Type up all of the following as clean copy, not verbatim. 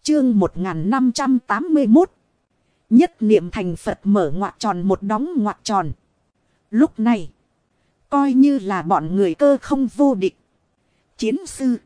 Chương 1581. Nhất niệm thành Phật mở ngoặc tròn một đóng ngoặc tròn. Lúc này, coi như là bọn người cơ không vô địch. Chiến sư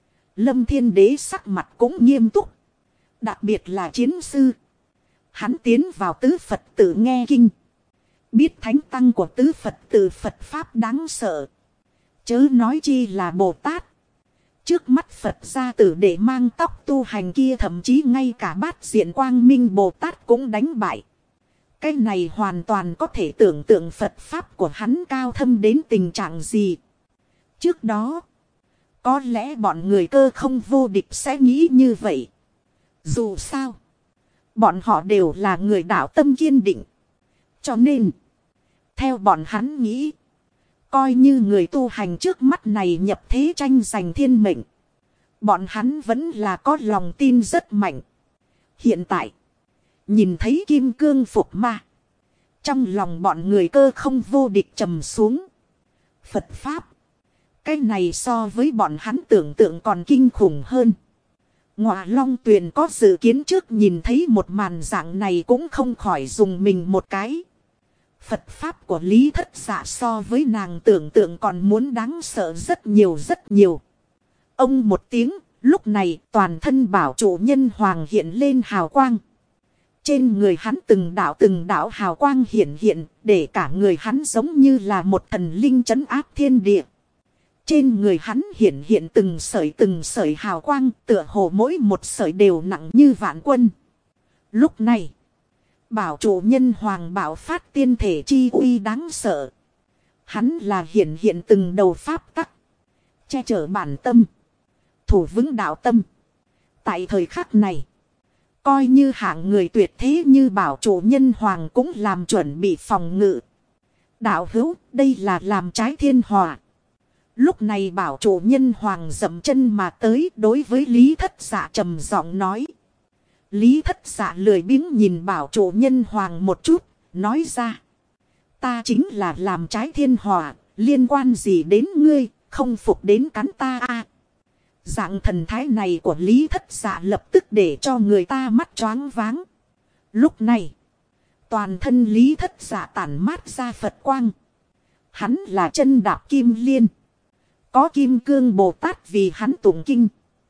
Lâm Thiên Đế sắc mặt cũng nghiêm túc. Đặc biệt là chiến sư. Hắn tiến vào tứ Phật tự nghe kinh. Biết thánh tăng của tứ Phật tự Phật Pháp đáng sợ. Chớ nói chi là Bồ Tát. Trước mắt Phật gia tử để mang tóc tu hành kia, thậm chí ngay cả bát diện quang minh Bồ Tát cũng đánh bại. Cái này hoàn toàn có thể tưởng tượng Phật Pháp của hắn cao thâm đến tình trạng gì. Trước đó, có lẽ bọn người cơ không vô địch sẽ nghĩ như vậy. Dù sao, bọn họ đều là người đạo tâm kiên định. Cho nên, theo bọn hắn nghĩ, coi như người tu hành trước mắt này nhập thế tranh giành thiên mệnh, bọn hắn vẫn là có lòng tin rất mạnh. Hiện tại, nhìn thấy kim cương phục ma, trong lòng bọn người cơ không vô địch trầm xuống. Phật Pháp, cái này so với bọn hắn tưởng tượng còn kinh khủng hơn. Ngọa Long Tuyền có dự kiến trước, nhìn thấy một màn dạng này cũng không khỏi dùng mình một cái. Phật Pháp của Lý Thất Dạ so với nàng tưởng tượng còn muốn đáng sợ rất nhiều rất nhiều. Ông một tiếng, lúc này toàn thân bảo chủ nhân hoàng hiện lên hào quang. Trên người hắn từng đạo hào quang hiện hiện, để cả người hắn giống như là một thần linh trấn áp thiên địa. Trên người hắn hiện hiện từng sợi hào quang, tựa hồ mỗi một sợi đều nặng như vạn quân. Lúc này, bảo chủ nhân hoàng bảo phát tiên thể chi uy đáng sợ. Hắn là hiện hiện từng đầu pháp tắc, che chở bản tâm, thủ vững đạo tâm. Tại thời khắc này, coi như hạng người tuyệt thế như bảo chủ nhân hoàng cũng làm chuẩn bị phòng ngự. Đạo hữu, đây là làm trái thiên hòa. Lúc này bảo chủ nhân hoàng dậm chân mà tới, đối với Lý Thất Dạ trầm giọng nói. Lý Thất Dạ lười biếng nhìn bảo chủ nhân hoàng một chút, nói ra. Ta chính là làm trái thiên hòa, liên quan gì đến ngươi, không phục đến cắn ta a. Dạng thần thái này của Lý Thất Dạ lập tức để cho người ta mắt choáng váng. Lúc này, toàn thân Lý Thất Dạ tản mát ra Phật quang. Hắn là chân đạp kim liên. Có kim cương Bồ Tát vì hắn tụng kinh.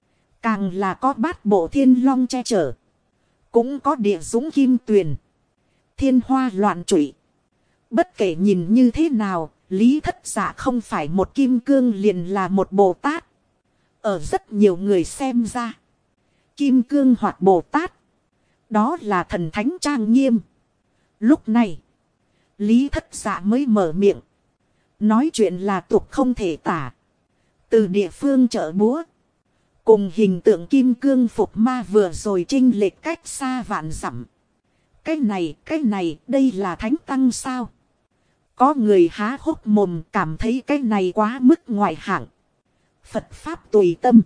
Càng là có bát bộ thiên long che chở. Cũng có địa dũng kim tuyền. Thiên hoa loạn trụy. Bất kể nhìn như thế nào, Lý Thất Dạ không phải một kim cương liền là một Bồ Tát. Ở rất nhiều người xem ra, kim cương hoặc Bồ Tát, đó là thần thánh trang nghiêm. Lúc này, Lý Thất Dạ mới mở miệng. Nói chuyện là tục không thể tả. Từ địa phương chợ búa, cùng hình tượng kim cương phục ma vừa rồi chênh lệch cách xa vạn dặm. Cái này, đây là thánh tăng sao? Có người há hốc mồm cảm thấy cái này quá mức ngoại hạng. Phật Pháp tùy tâm.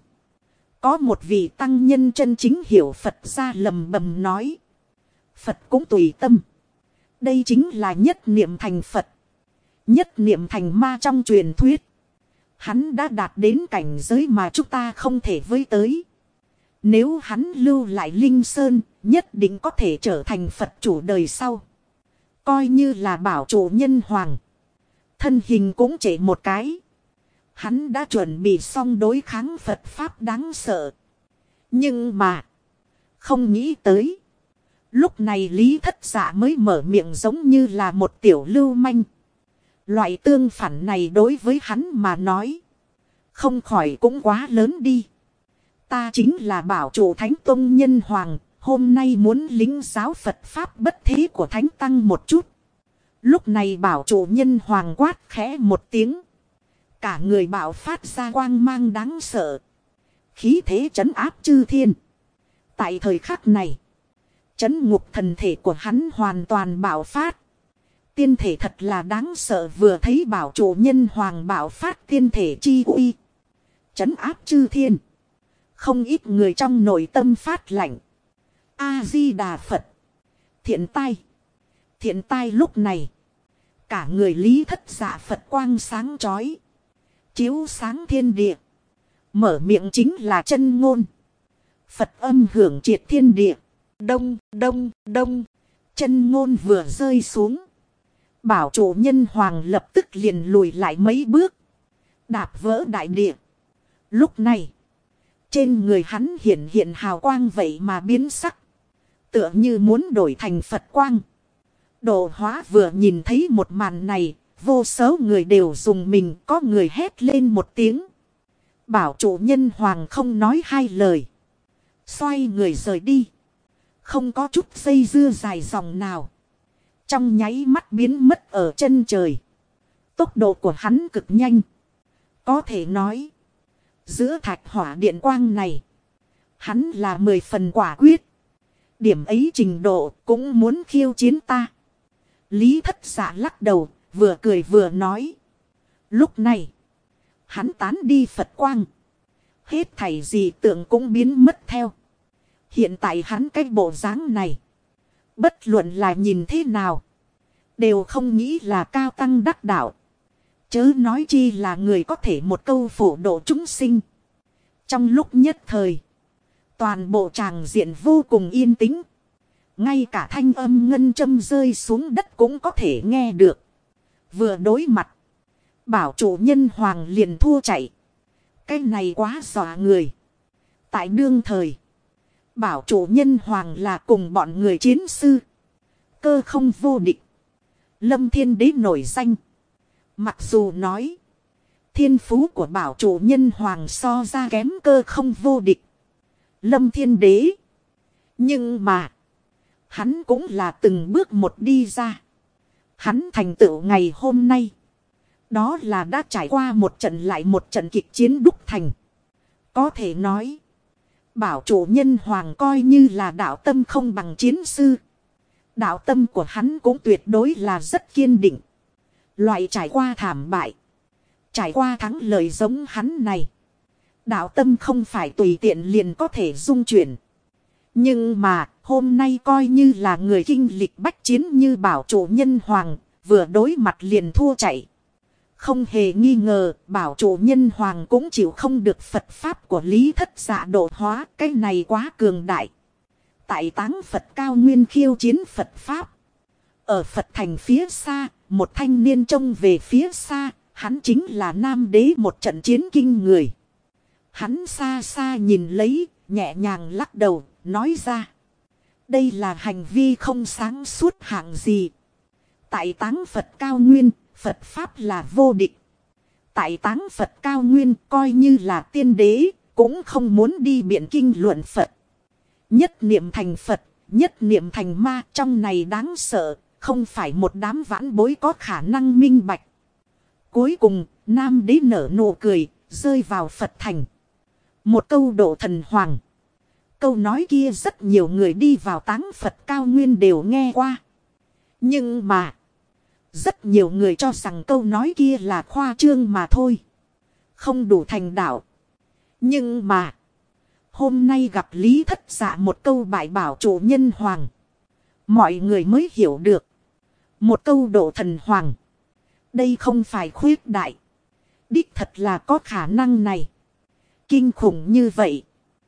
Có một vị tăng nhân chân chính hiểu Phật ra lầm bầm nói. Phật cũng tùy tâm. Đây chính là nhất niệm thành Phật. Nhất niệm thành ma trong truyền thuyết. Hắn đã đạt đến cảnh giới mà chúng ta không thể với tới. Nếu hắn lưu lại Linh Sơn, nhất định có thể trở thành Phật chủ đời sau. Coi như là bảo chủ nhân hoàng. Thân hình cũng chỉ một cái. Hắn đã chuẩn bị xong đối kháng Phật Pháp đáng sợ. Nhưng mà, không nghĩ tới. Lúc này Lý Thất Dạ mới mở miệng giống như là một tiểu lưu manh. Loại tương phản này đối với hắn mà nói, không khỏi cũng quá lớn đi. Ta chính là bảo chủ Thánh Tông Nhân Hoàng, hôm nay muốn lính giáo Phật Pháp bất thế của Thánh Tăng một chút. Lúc này bảo chủ Nhân Hoàng quát khẽ một tiếng. Cả người bạo phát ra quang mang đáng sợ. Khí thế trấn áp chư thiên. Tại thời khắc này, trấn ngục thần thể của hắn hoàn toàn bạo phát. Tiên thể thật là đáng sợ, vừa thấy bảo chủ nhân hoàng bạo phát tiên thể chi uy. Trấn áp chư thiên. Không ít người trong nội tâm phát lạnh. A-di-đà Phật. Thiện tai. Thiện tai lúc này. Cả người Lý Thất Dạ Phật quang sáng chói. Chiếu sáng thiên địa. Mở miệng chính là chân ngôn. Phật âm hưởng triệt thiên địa. Đông, đông, đông. Chân ngôn vừa rơi xuống. Bảo chủ nhân hoàng lập tức liền lùi lại mấy bước. Đạp vỡ đại địa. Lúc này. Trên người hắn hiện hiện hào quang vậy mà biến sắc. Tựa như muốn đổi thành Phật quang. Độ hóa vừa nhìn thấy một màn này. Vô số người đều dùng mình, có người hét lên một tiếng. Bảo chủ nhân hoàng không nói hai lời. Xoay người rời đi. Không có chút dây dưa dài dòng nào. Trong nháy mắt biến mất ở chân trời. Tốc độ của hắn cực nhanh. Có thể nói. Giữa thạch hỏa điện quang này. Hắn là 10 phần quả quyết. Điểm ấy trình độ cũng muốn khiêu chiến ta. Lý Thất Dạ lắc đầu. Vừa cười vừa nói. Lúc này. Hắn tán đi Phật quang. Hết thảy gì tượng cũng biến mất theo. Hiện tại hắn cái bộ dáng này. Bất luận là nhìn thế nào. Đều không nghĩ là cao tăng đắc đạo. Chớ nói chi là người có thể một câu phổ độ chúng sinh. Trong lúc nhất thời. Toàn bộ tràng diện vô cùng yên tĩnh. Ngay cả thanh âm ngân châm rơi xuống đất cũng có thể nghe được. Vừa đối mặt. Bảo chủ nhân hoàng liền thua chạy. Cái này quá dọa người. Tại đương thời. Bảo chủ nhân hoàng là cùng bọn người chiến sư. Cơ không vô địch. Lâm Thiên Đế nổi danh. Mặc dù nói. Thiên phú của bảo chủ nhân hoàng so ra kém cơ không vô địch. Lâm Thiên Đế. Nhưng mà. Hắn cũng là từng bước một đi ra. Hắn thành tựu ngày hôm nay. Đó là đã trải qua một trận lại một trận kịch chiến đúc thành. Có thể nói. Bảo chủ nhân hoàng coi như là đạo tâm không bằng chiến sư. Đạo tâm của hắn cũng tuyệt đối là rất kiên định. Loại trải qua thảm bại. Trải qua thắng lợi giống hắn này. Đạo tâm không phải tùy tiện liền có thể dung chuyển. Nhưng mà hôm nay coi như là người kinh lịch bách chiến như bảo chủ nhân hoàng. Vừa đối mặt liền thua chạy. Không hề nghi ngờ, bảo chủ nhân hoàng cũng chịu không được Phật Pháp của Lý Thất Dạ độ hóa, cái này quá cường đại. Tại táng Phật cao nguyên khiêu chiến Phật Pháp. Ở Phật thành phía xa, một thanh niên trông về phía xa, hắn chính là Nam Đế một trận chiến kinh người. Hắn xa xa nhìn lấy, nhẹ nhàng lắc đầu, nói ra. Đây là hành vi không sáng suốt hạng gì. Tại táng Phật cao nguyên, Phật Pháp là vô địch. Tại táng Phật cao nguyên coi như là tiên đế, cũng không muốn đi biện kinh luận Phật. Nhất niệm thành Phật, nhất niệm thành ma, trong này đáng sợ, không phải một đám vãn bối có khả năng minh bạch. Cuối cùng, Nam Đế nở nụ cười, rơi vào Phật thành. Một câu độ thần hoàng. Câu nói kia rất nhiều người đi vào táng Phật cao nguyên đều nghe qua. Nhưng mà rất nhiều người cho rằng câu nói kia là khoa trương mà thôi. Không đủ thành đạo. Nhưng mà. Hôm nay gặp Lý Thất Dạ một câu bại bảo chủ nhân hoàng. Mọi người mới hiểu được. Một câu độ thần hoàng. Đây không phải khuyết đại. Đích thật là có khả năng này. Kinh khủng như vậy.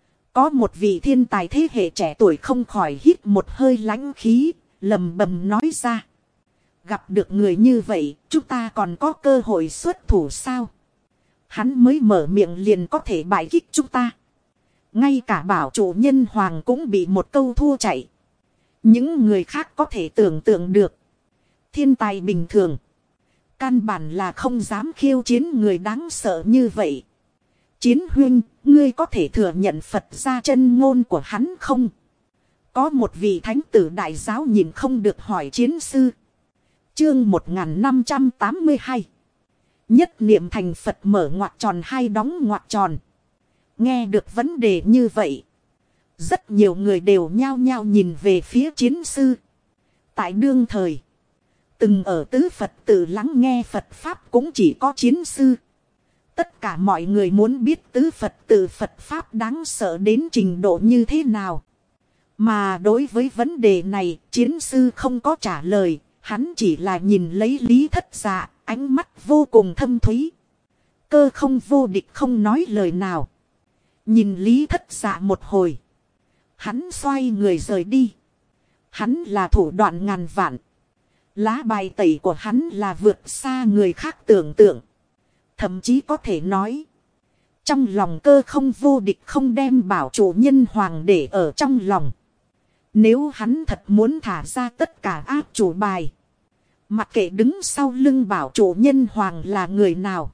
Có một vị thiên tài thế hệ trẻ tuổi không khỏi hít một hơi lãnh khí. Lầm bầm nói ra. Gặp được người như vậy, chúng ta còn có cơ hội xuất thủ sao? Hắn mới mở miệng liền có thể bại kích chúng ta. Ngay cả bảo chủ nhân hoàng cũng bị một câu thua chạy. Những người khác có thể tưởng tượng được. Thiên tài bình thường. Căn bản là không dám khiêu chiến người đáng sợ như vậy. Chiến huynh, ngươi có thể thừa nhận Phật ra chân ngôn của hắn không? Có một vị thánh tử đại giáo nhìn không được hỏi chiến sư. Chương 1582. Nhất niệm thành Phật mở ngoặc tròn hay đóng ngoặc tròn. Nghe được vấn đề như vậy. Rất nhiều người đều nhao nhao nhìn về phía chiến sư. Tại đương thời. Từng ở tứ Phật tử lắng nghe Phật Pháp cũng chỉ có chiến sư. Tất cả mọi người muốn biết tứ Phật tử Phật Pháp đáng sợ đến trình độ như thế nào. Mà đối với vấn đề này chiến sư không có trả lời. Hắn chỉ là nhìn lấy Lý Thất Dạ, ánh mắt vô cùng thâm thúy. Cơ không vô địch không nói lời nào. Nhìn Lý Thất Dạ một hồi. Hắn xoay người rời đi. Hắn là thủ đoạn ngàn vạn. Lá bài tẩy của hắn là vượt xa người khác tưởng tượng. Thậm chí có thể nói. Trong lòng Cơ Không vô địch không đem Bảo Chủ Nhân Hoàng để ở trong lòng. Nếu hắn thật muốn thả ra tất cả áp chủ bài. Mặc kệ đứng sau lưng Bảo Chủ Nhân Hoàng là người nào.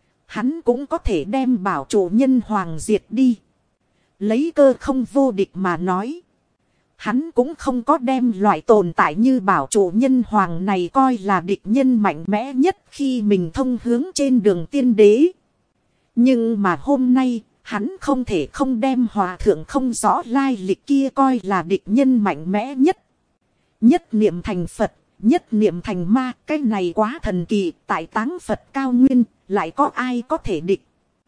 Hắn cũng có thể đem Bảo Chủ Nhân Hoàng diệt đi. Lấy Cơ Không vô địch mà nói. Hắn cũng không có đem loại tồn tại như Bảo Chủ Nhân Hoàng này coi là địch nhân mạnh mẽ nhất khi mình thông hướng trên đường tiên đế. Nhưng mà hôm nay, hắn không thể không đem hòa thượng không rõ lai lịch kia coi là địch nhân mạnh mẽ nhất. Nhất niệm thành Phật, nhất niệm thành ma, cái này quá thần kỳ, tại táng Phật cao nguyên, lại có ai có thể địch.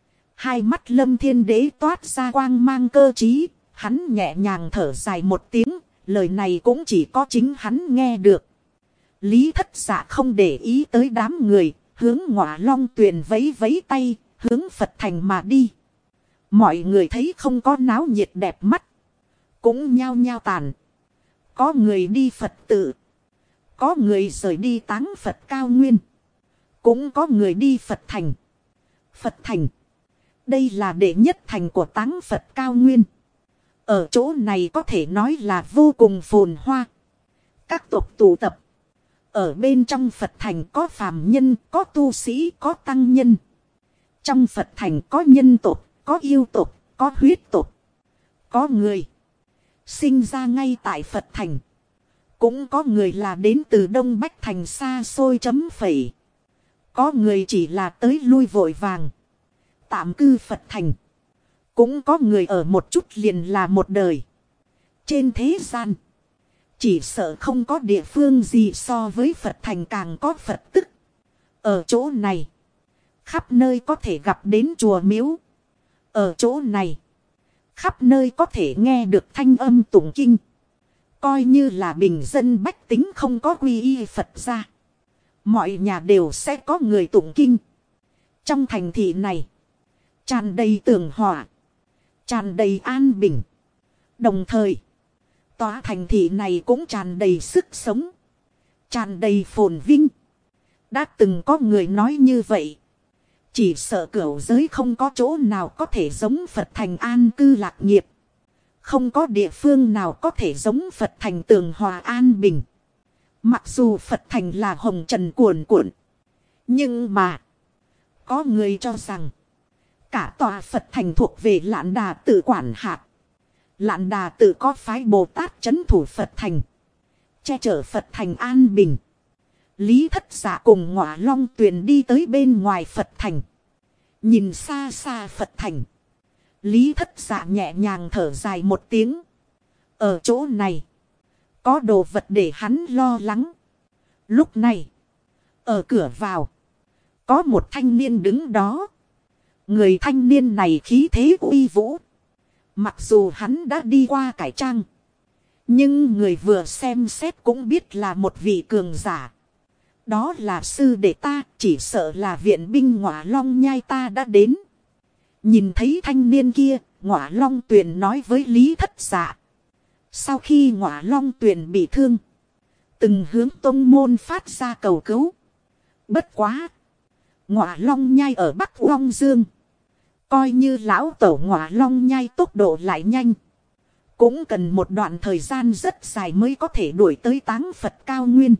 Hai mắt Lâm Thiên Đế toát ra quang mang cơ trí, hắn nhẹ nhàng thở dài một tiếng, lời này cũng chỉ có chính hắn nghe được. Lý Thất Dạ không để ý tới đám người, hướng Ngọa Long Tuyền vẫy vẫy tay, hướng Phật thành mà đi. Mọi người thấy không có náo nhiệt đẹp mắt, cũng nhao nhao tàn. Có người đi Phật tự, có người rời đi táng Phật cao nguyên, cũng có người đi Phật thành. Phật thành, đây là đệ nhất thành của táng Phật cao nguyên. Ở chỗ này có thể nói là vô cùng phồn hoa. Các tộc tụ tập. Ở bên trong Phật thành có phàm nhân, có tu sĩ, có tăng nhân. Trong Phật thành có nhân tộc, có yêu tộc, có huyết tộc. Có người sinh ra ngay tại Phật thành. Cũng có người là đến từ Đông Bách thành xa xôi chấm phẩy. Có người chỉ là tới lui vội vàng. Tạm cư Phật thành. Cũng có người ở một chút liền là một đời. Trên thế gian, chỉ sợ không có địa phương gì so với Phật thành càng có Phật tức. Ở chỗ này, khắp nơi có thể gặp đến chùa miếu. Ở chỗ này, khắp nơi có thể nghe được thanh âm tụng kinh. Coi như là bình dân bách tính không có quy y Phật ra. Mọi nhà đều sẽ có người tụng kinh. Trong thành thị này, tràn đầy tường hòa, tràn đầy an bình. Đồng thời, tòa thành thị này cũng tràn đầy sức sống, tràn đầy phồn vinh. Đã từng có người nói như vậy. Chỉ sợ cửu giới không có chỗ nào có thể giống Phật thành an cư lạc nghiệp. Không có địa phương nào có thể giống Phật thành tường hòa an bình. Mặc dù Phật thành là hồng trần cuồn cuộn. Nhưng mà, có người cho rằng, cả tòa Phật thành thuộc về Lạn Đà Tự quản hạt. Lạn Đà Tự có phái Bồ Tát trấn thủ Phật thành, che chở Phật thành an bình. Lý Thất Dạ cùng Ngọa Long Tuyền đi tới bên ngoài Phật thành. Nhìn xa xa Phật thành, Lý Thất Dạ nhẹ nhàng thở dài một tiếng. Ở chỗ này, có đồ vật để hắn lo lắng. Lúc này, ở cửa vào, có một thanh niên đứng đó. Người thanh niên này khí thế uy vũ. Mặc dù hắn đã đi qua cải trang, nhưng người vừa xem xét cũng biết là một vị cường giả. Đó là sư đệ ta, chỉ sợ là viện binh Ngọa Long Nhai ta đã đến. Nhìn thấy thanh niên kia, Ngọa Long Tuyền nói với Lý Thất Dạ. Sau khi Ngọa Long Tuyền bị thương, từng hướng tông môn phát ra cầu cứu. Bất quá, Ngọa Long Nhai ở Bắc Long Dương, coi như lão tẩu Ngọa Long Nhai tốc độ lại nhanh, cũng cần một đoạn thời gian rất dài mới có thể đuổi tới táng Phật cao nguyên.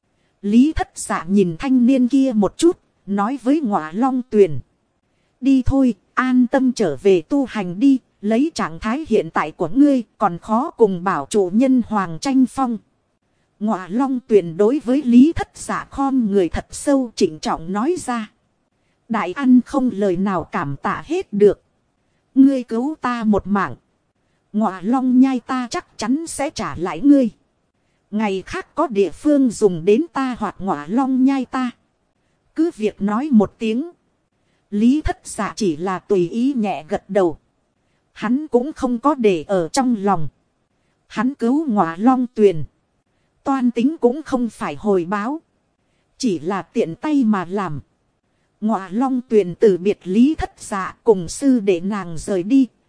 Lý Thất Dạ nhìn thanh niên kia một chút, nói với Ngọa Long Tuyền. Đi thôi, an tâm trở về tu hành đi, lấy trạng thái hiện tại của ngươi còn khó cùng bảo chủ nhân hoàng tranh phong. Ngọa Long Tuyền đối với Lý Thất Dạ khom người thật sâu trịnh trọng nói ra. Đại ăn không lời nào cảm tạ hết được. Ngươi cứu ta một mạng, Ngọa Long Nhai ta chắc chắn sẽ trả lại ngươi. Ngày khác có địa phương dùng đến ta hoặc Ngọa Long Nhai ta, cứ việc nói một tiếng. Lý Thất Dạ chỉ là tùy ý nhẹ gật đầu. Hắn cũng không có để ở trong lòng. Hắn cứu Ngọa Long Tuyền, toan tính cũng không phải hồi báo, chỉ là tiện tay mà làm. Ngọa Long Tuyền từ biệt Lý Thất Dạ cùng sư để nàng rời đi,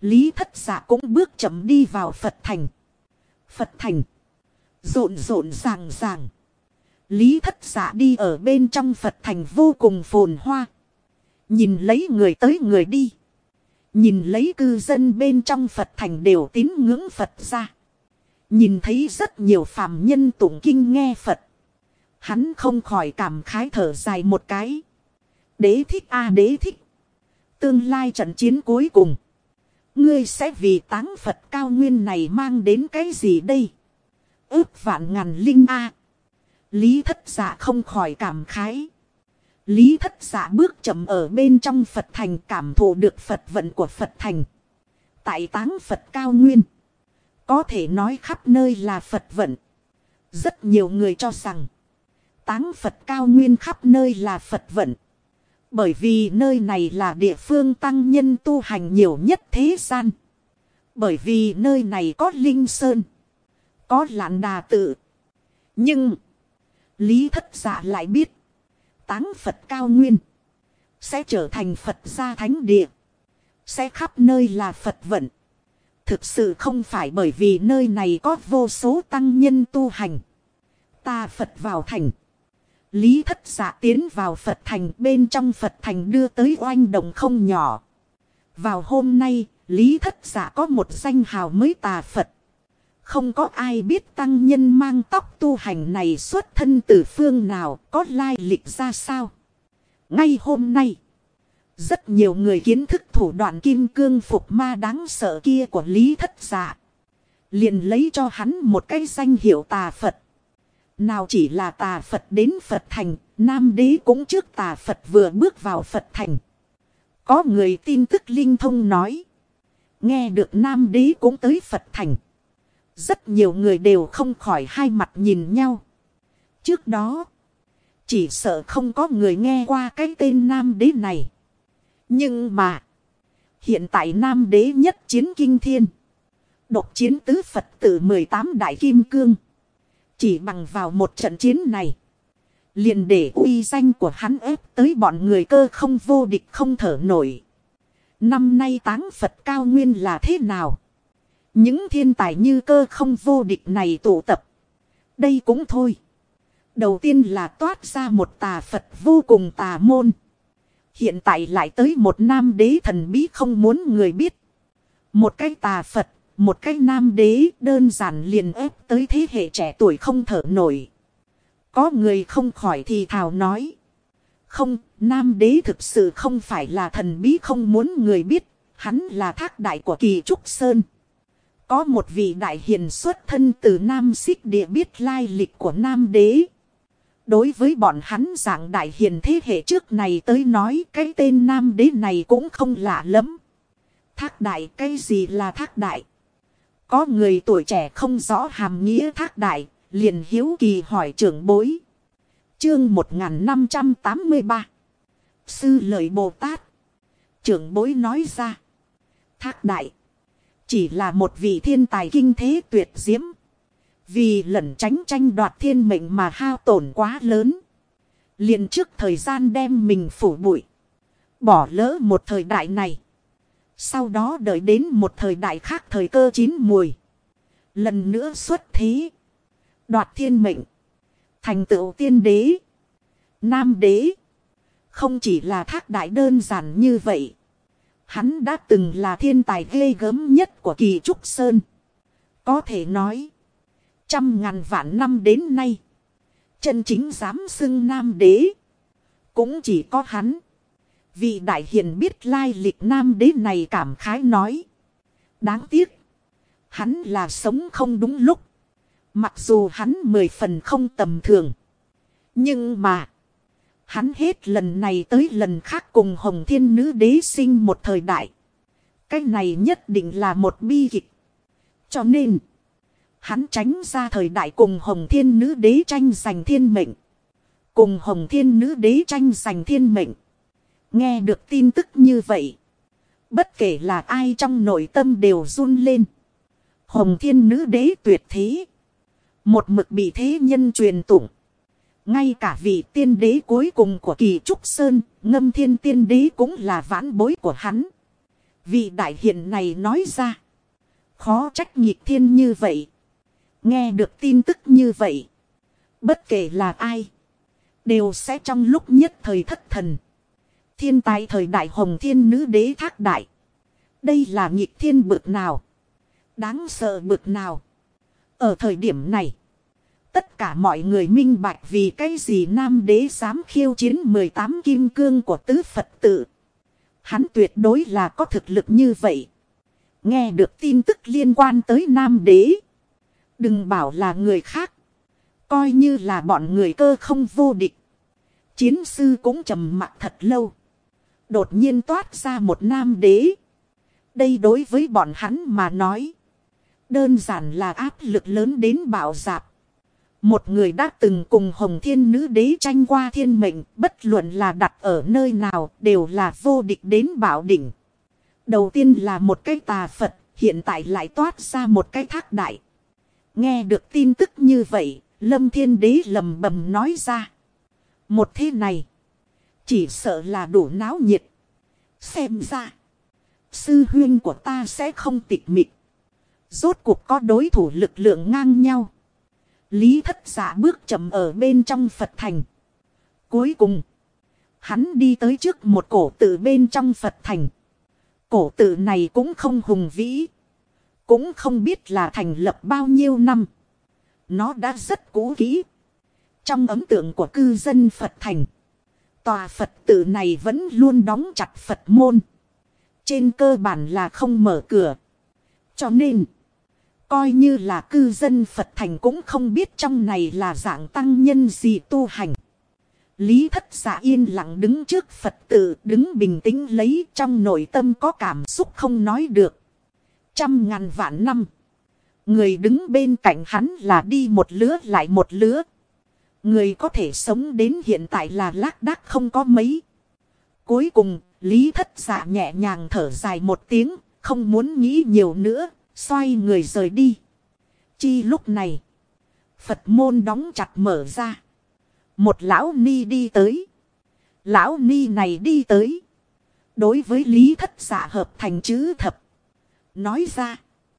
Lý Thất Dạ cũng bước chậm đi vào Phật thành. Phật thành. Rộn rộn ràng ràng. Lý Thất Dạ đi ở bên trong Phật thành vô cùng phồn hoa. Nhìn lấy người tới người đi. Nhìn lấy cư dân bên trong Phật thành đều tín ngưỡng Phật ra. Nhìn thấy rất nhiều phàm nhân tụng kinh nghe Phật. Hắn không khỏi cảm khái thở dài một cái. Đế thích a đế thích. Tương lai trận chiến cuối cùng. Ngươi sẽ vì táng Phật cao nguyên này mang đến cái gì đây? Ước vạn ngàn linh a. Lý Thất Dạ không khỏi cảm khái. Lý Thất Dạ bước chậm ở bên trong Phật thành cảm thụ được Phật vận của Phật thành. Tại táng Phật cao nguyên. Có thể nói khắp nơi là Phật vận. Rất nhiều người cho rằng táng Phật cao nguyên khắp nơi là Phật vận. Bởi vì nơi này là địa phương tăng nhân tu hành nhiều nhất thế gian. Bởi vì nơi này có Linh Sơn. Có Lạn Đà Tự. Nhưng Lý Thất Dạ lại biết. Táng Phật cao nguyên sẽ trở thành Phật gia thánh địa. Sẽ khắp nơi là Phật vận. Thực sự không phải bởi vì nơi này có vô số tăng nhân tu hành. Ta Phật vào thành. Lý Thất Dạ tiến vào Phật thành, bên trong Phật thành đưa tới oanh động không nhỏ. Vào hôm nay, Lý Thất Dạ có một danh hào mới Tà Phật. Không có ai biết tăng nhân mang tóc tu hành này xuất thân từ phương nào, có lai lịch ra sao. Ngay hôm nay, rất nhiều người kiến thức thủ đoạn kim cương phục ma đáng sợ kia của Lý Thất Dạ. Liền lấy cho hắn một cái danh hiệu Tà Phật. Nào chỉ là Tà Phật đến Phật thành, Nam Đế cũng trước Tà Phật vừa bước vào Phật thành. Có người tin tức linh thông nói. Nghe được Nam Đế cũng tới Phật thành. Rất nhiều người đều không khỏi hai mặt nhìn nhau. Trước đó, chỉ sợ không có người nghe qua cái tên Nam Đế này. Nhưng mà, hiện tại Nam Đế nhất chiến kinh thiên. Độc chiến tứ Phật tử 18 đại kim cương. Chỉ bằng vào một trận chiến này, liền để uy danh của hắn ép tới bọn người cơ không vô địch không thở nổi. Năm nay táng Phật cao nguyên là thế nào? Những thiên tài như cơ không vô địch này tụ tập. Đây cũng thôi. Đầu tiên là toát ra một Tà Phật vô cùng tà môn. Hiện tại lại tới một Nam Đế thần bí không muốn người biết. Một cái Tà Phật, một cái Nam Đế đơn giản liền ép tới thế hệ trẻ tuổi không thở nổi. Có người không khỏi thì thào nói. Không, Nam Đế thực sự không phải là thần bí không muốn người biết. Hắn là thác đại của Kỳ Trúc Sơn. Có một vị đại hiền xuất thân từ Nam Xích Địa biết lai lịch của Nam Đế. Đối với bọn hắn dạng đại hiền thế hệ trước này tới nói cái tên Nam Đế này cũng không lạ lắm. Thác đại, cái gì là thác đại? Có người tuổi trẻ không rõ hàm nghĩa thác đại, liền hiếu kỳ hỏi trưởng bối. Chương 1583. Sư lợi Bồ Tát. Trưởng bối nói ra. Thác đại chỉ là một vị thiên tài kinh thế tuyệt diễm. Vì lẩn tránh tranh đoạt thiên mệnh mà hao tổn quá lớn. Liền trước thời gian đem mình phủ bụi. Bỏ lỡ một thời đại này. Sau đó đợi đến một thời đại khác thời cơ chín mùi. Lần nữa xuất thế. Đoạt thiên mệnh. Thành tựu tiên đế. Nam đế. Không chỉ là thác đại đơn giản như vậy. Hắn đã từng là thiên tài ghê gớm nhất của Kỳ Trúc Sơn. Có thể nói. Trăm ngàn vạn năm đến nay. Chân chính dám xưng Nam đế. Cũng chỉ có hắn. Vị đại hiền biết lai lịch Nam đế này cảm khái nói. Đáng tiếc. Hắn là sống không đúng lúc. Mặc dù hắn 10 phần không tầm thường. Nhưng mà. Hắn hết lần này tới lần khác cùng Hồng Thiên Nữ Đế sinh một thời đại. Cái này nhất định là một bi kịch. Cho nên. Hắn tránh ra thời đại cùng Hồng Thiên Nữ Đế tranh giành thiên mệnh. Cùng Hồng Thiên Nữ Đế tranh giành thiên mệnh. Nghe được tin tức như vậy. Bất kể là ai trong nội tâm đều run lên. Hồng Thiên Nữ Đế tuyệt thế. Một mực bị thế nhân truyền tụng. Ngay cả vị tiên đế cuối cùng của Kỳ Trúc Sơn, Ngâm Thiên Tiên Đế cũng là vãn bối của hắn. Vị đại hiền này nói ra. Khó trách nghịch thiên như vậy. Nghe được tin tức như vậy. Bất kể là ai. Đều sẽ trong lúc nhất thời thất thần. Thiên tài thời đại Hồng Thiên Nữ Đế thác đại. Đây là nghịch thiên bực nào. Đáng sợ bực nào. Ở thời điểm này. Tất cả mọi người minh bạch vì cái gì Nam Đế dám khiêu chiến 18 kim cương của tứ Phật tự. Hắn tuyệt đối là có thực lực như vậy. Nghe được tin tức liên quan tới Nam Đế. Đừng bảo là người khác. Coi như là bọn người cơ không vô địch. Chiến sư cũng trầm mặc thật lâu. Đột nhiên toát ra một Nam Đế. Đây đối với bọn hắn mà nói. Đơn giản là áp lực lớn đến bạo dạp. Một người đã từng cùng Hồng Thiên Nữ Đế tranh qua thiên mệnh. Bất luận là đặt ở nơi nào đều là vô địch đến bạo đỉnh. Đầu tiên là một cái tà Phật. Hiện tại lại toát ra một cái thác đại. Nghe được tin tức như vậy. Lâm Thiên Đế lầm bầm nói ra. Một thế này. Chỉ sợ là đủ náo nhiệt. Xem ra. Sư huynh của ta sẽ không tịch mịch. Rốt cuộc có đối thủ lực lượng ngang nhau. Lý Thất Dạ bước chậm ở bên trong Phật thành. Cuối cùng. Hắn đi tới trước một cổ tự bên trong Phật thành. Cổ tự này cũng không hùng vĩ. Cũng không biết là thành lập bao nhiêu năm. Nó đã rất cũ kỹ. Trong ấn tượng của cư dân Phật thành. Tòa Phật tự này vẫn luôn đóng chặt Phật môn. Trên cơ bản là không mở cửa. Cho nên. Coi như là cư dân Phật thành cũng không biết trong này là dạng tăng nhân gì tu hành. Lý Thất Dạ yên lặng đứng trước Phật tự, đứng bình tĩnh lấy, trong nội tâm có cảm xúc không nói được. 100.000 vạn năm. Người đứng bên cạnh hắn là đi một lứa lại một lứa. Người có thể sống đến hiện tại là lác đác không có mấy. Cuối cùng, Lý Thất Dạ nhẹ nhàng thở dài một tiếng, không muốn nghĩ nhiều nữa, xoay người rời đi. Chi lúc này, Phật môn đóng chặt mở ra. Một lão ni đi tới. Lão ni này đi tới. Đối với Lý Thất Dạ hợp thành chữ thập. Nói ra.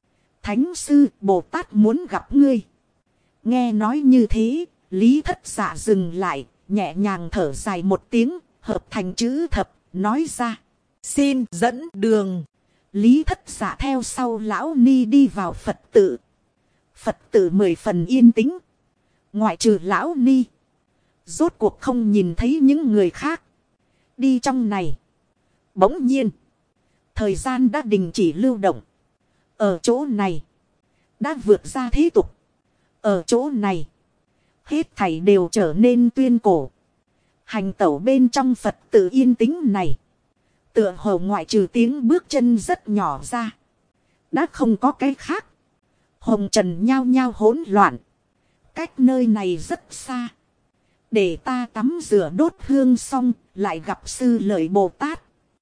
Thánh sư Bồ Tát muốn gặp ngươi. Nghe nói như thế. Lý Thất Dạ dừng lại. Nhẹ nhàng thở dài một tiếng. Hợp thành chữ thập. Nói ra. Xin dẫn đường. Lý Thất Dạ theo sau lão ni đi vào Phật tự. Phật tự 10 phần yên tĩnh. Ngoại trừ lão ni. Rốt cuộc không nhìn thấy những người khác. Đi trong này. Bỗng nhiên. Thời gian đã đình chỉ lưu động. Ở chỗ này. Đã vượt ra thế tục. Ở chỗ này. Hết thảy đều trở nên tuyên cổ. Hành tẩu bên trong Phật tự yên tĩnh này. Tựa hồ ngoại trừ tiếng bước chân rất nhỏ ra. Đã không có cái khác. Hồng trần nhao nhao hỗn loạn. Cách nơi này rất xa. Để ta tắm rửa đốt hương xong, lại gặp sư lợi Bồ Tát.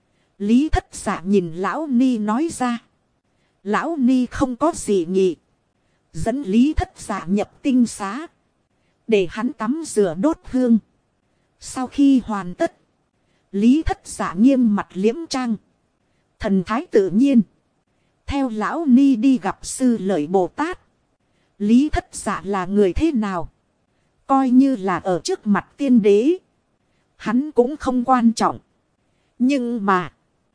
Lý Thất Dạ nhìn lão ni nói ra. Lão ni không có gì nghị. Dẫn Lý Thất Dạ nhập tinh xá. Để hắn tắm rửa đốt hương. Sau khi hoàn tất. Lý Thất Dạ nghiêm mặt liễm trang. Thần thái tự nhiên. Theo lão ni đi gặp sư lợi Bồ Tát. Lý Thất Dạ là người thế nào? Coi như là ở trước mặt tiên đế. Hắn cũng không quan trọng. Nhưng mà.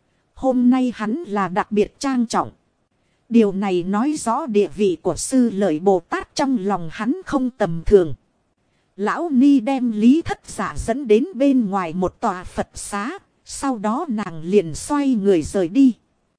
Hôm nay hắn là đặc biệt trang trọng. Điều này nói rõ địa vị của sư lợi Bồ Tát trong lòng hắn không tầm thường. Lão ni đem Lý Thất Dạ dẫn đến bên ngoài một tòa Phật xá. Sau đó nàng liền xoay người rời đi.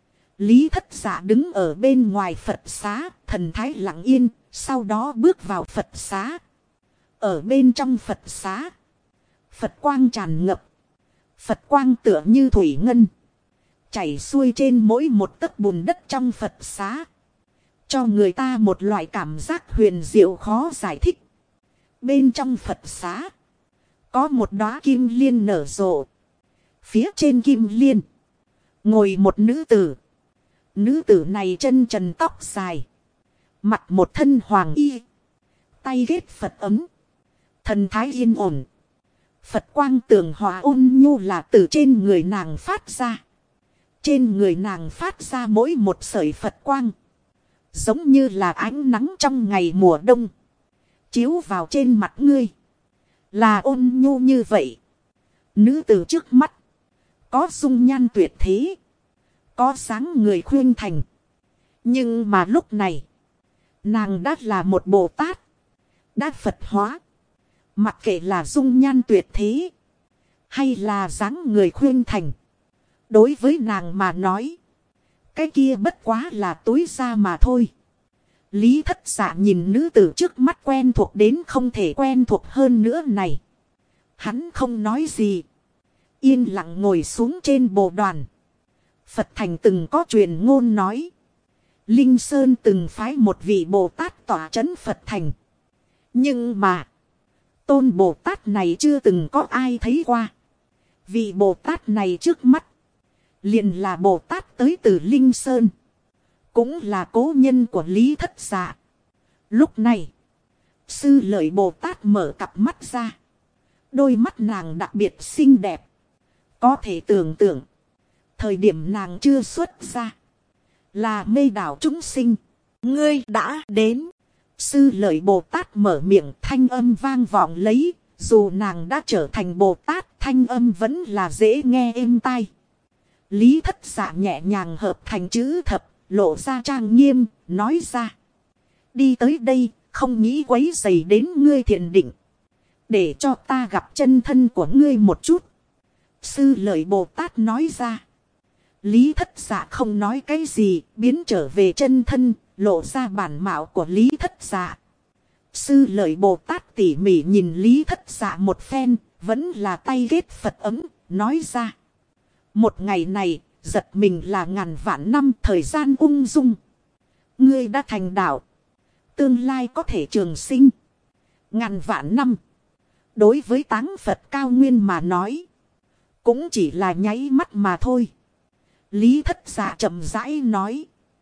Lý Thất Dạ đứng ở bên ngoài Phật xá. Thần thái lặng yên. Sau đó bước vào Phật xá. Ở bên trong Phật xá. Phật quang tràn ngập. Phật quang tựa như thủy ngân. Chảy xuôi trên mỗi một tấc bùn đất trong Phật xá. Cho người ta một loại cảm giác huyền diệu khó giải thích. Bên trong Phật xá. Có một đóa kim liên nở rộ. Phía trên kim liên. Ngồi một nữ tử. Nữ tử này chân trần tóc dài. Mặc một thân hoàng y. Tay ghét Phật ấm. Thần thái yên ổn. Phật quang tường hòa ôn nhu là từ trên người nàng phát ra. Trên người nàng phát ra mỗi một sợi Phật quang. Giống như là ánh nắng trong ngày mùa đông. Chiếu vào trên mặt ngươi. Là ôn nhu như vậy. Nữ tử trước mắt. Có dung nhan tuyệt thế. Có sáng người khuyên thành. Nhưng mà lúc này. Nàng đã là một Bồ Tát. Đã Phật hóa. Mặc kệ là dung nhan tuyệt thế. Hay là dáng người khuyên thành. Đối với nàng mà nói. Cái kia bất quá là túi da mà thôi. Lý Thất Dạ nhìn nữ tử trước mắt quen thuộc đến không thể quen thuộc hơn nữa này. Hắn không nói gì. Yên lặng ngồi xuống trên bồ đoàn. Phật thành từng có truyền ngôn nói. Linh Sơn từng phái một vị Bồ Tát tỏa trấn Phật thành. Nhưng mà. Tôn Bồ Tát này chưa từng có ai thấy qua. Vị Bồ Tát này trước mắt. Liền là Bồ Tát tới từ Linh Sơn. Cũng là cố nhân của Lý Thất Dạ. Lúc này. Sư Lợi Bồ Tát mở cặp mắt ra. Đôi mắt nàng đặc biệt xinh đẹp. Có thể tưởng tượng. Thời điểm nàng chưa xuất ra. Là mê đảo chúng sinh. Ngươi đã đến. Sư Lợi Bồ Tát mở miệng thanh âm vang vọng lấy. Dù nàng đã trở thành Bồ Tát, thanh âm vẫn là dễ nghe êm tai. Lý Thất Dạ nhẹ nhàng hợp thành chữ thập, lộ ra trang nghiêm, nói ra. Đi tới đây, không nghĩ quấy rầy đến ngươi thiền định. Để cho ta gặp chân thân của ngươi một chút. Sư Lợi Bồ Tát nói ra. Lý Thất Dạ không nói cái gì, biến trở về chân thân, lộ ra bản mạo của Lý Thất Dạ. Sư Lợi Bồ Tát tỉ mỉ nhìn Lý Thất Dạ một phen, vẫn là tay ghét Phật ấm, nói ra. Một ngày này, giật mình là ngàn vạn năm thời gian ung dung. Ngươi đã thành đạo. Tương lai có thể trường sinh. Ngàn vạn năm. Đối với táng Phật cao nguyên mà nói. Cũng chỉ là nháy mắt mà thôi. Lý Thất Dạ chậm rãi nói.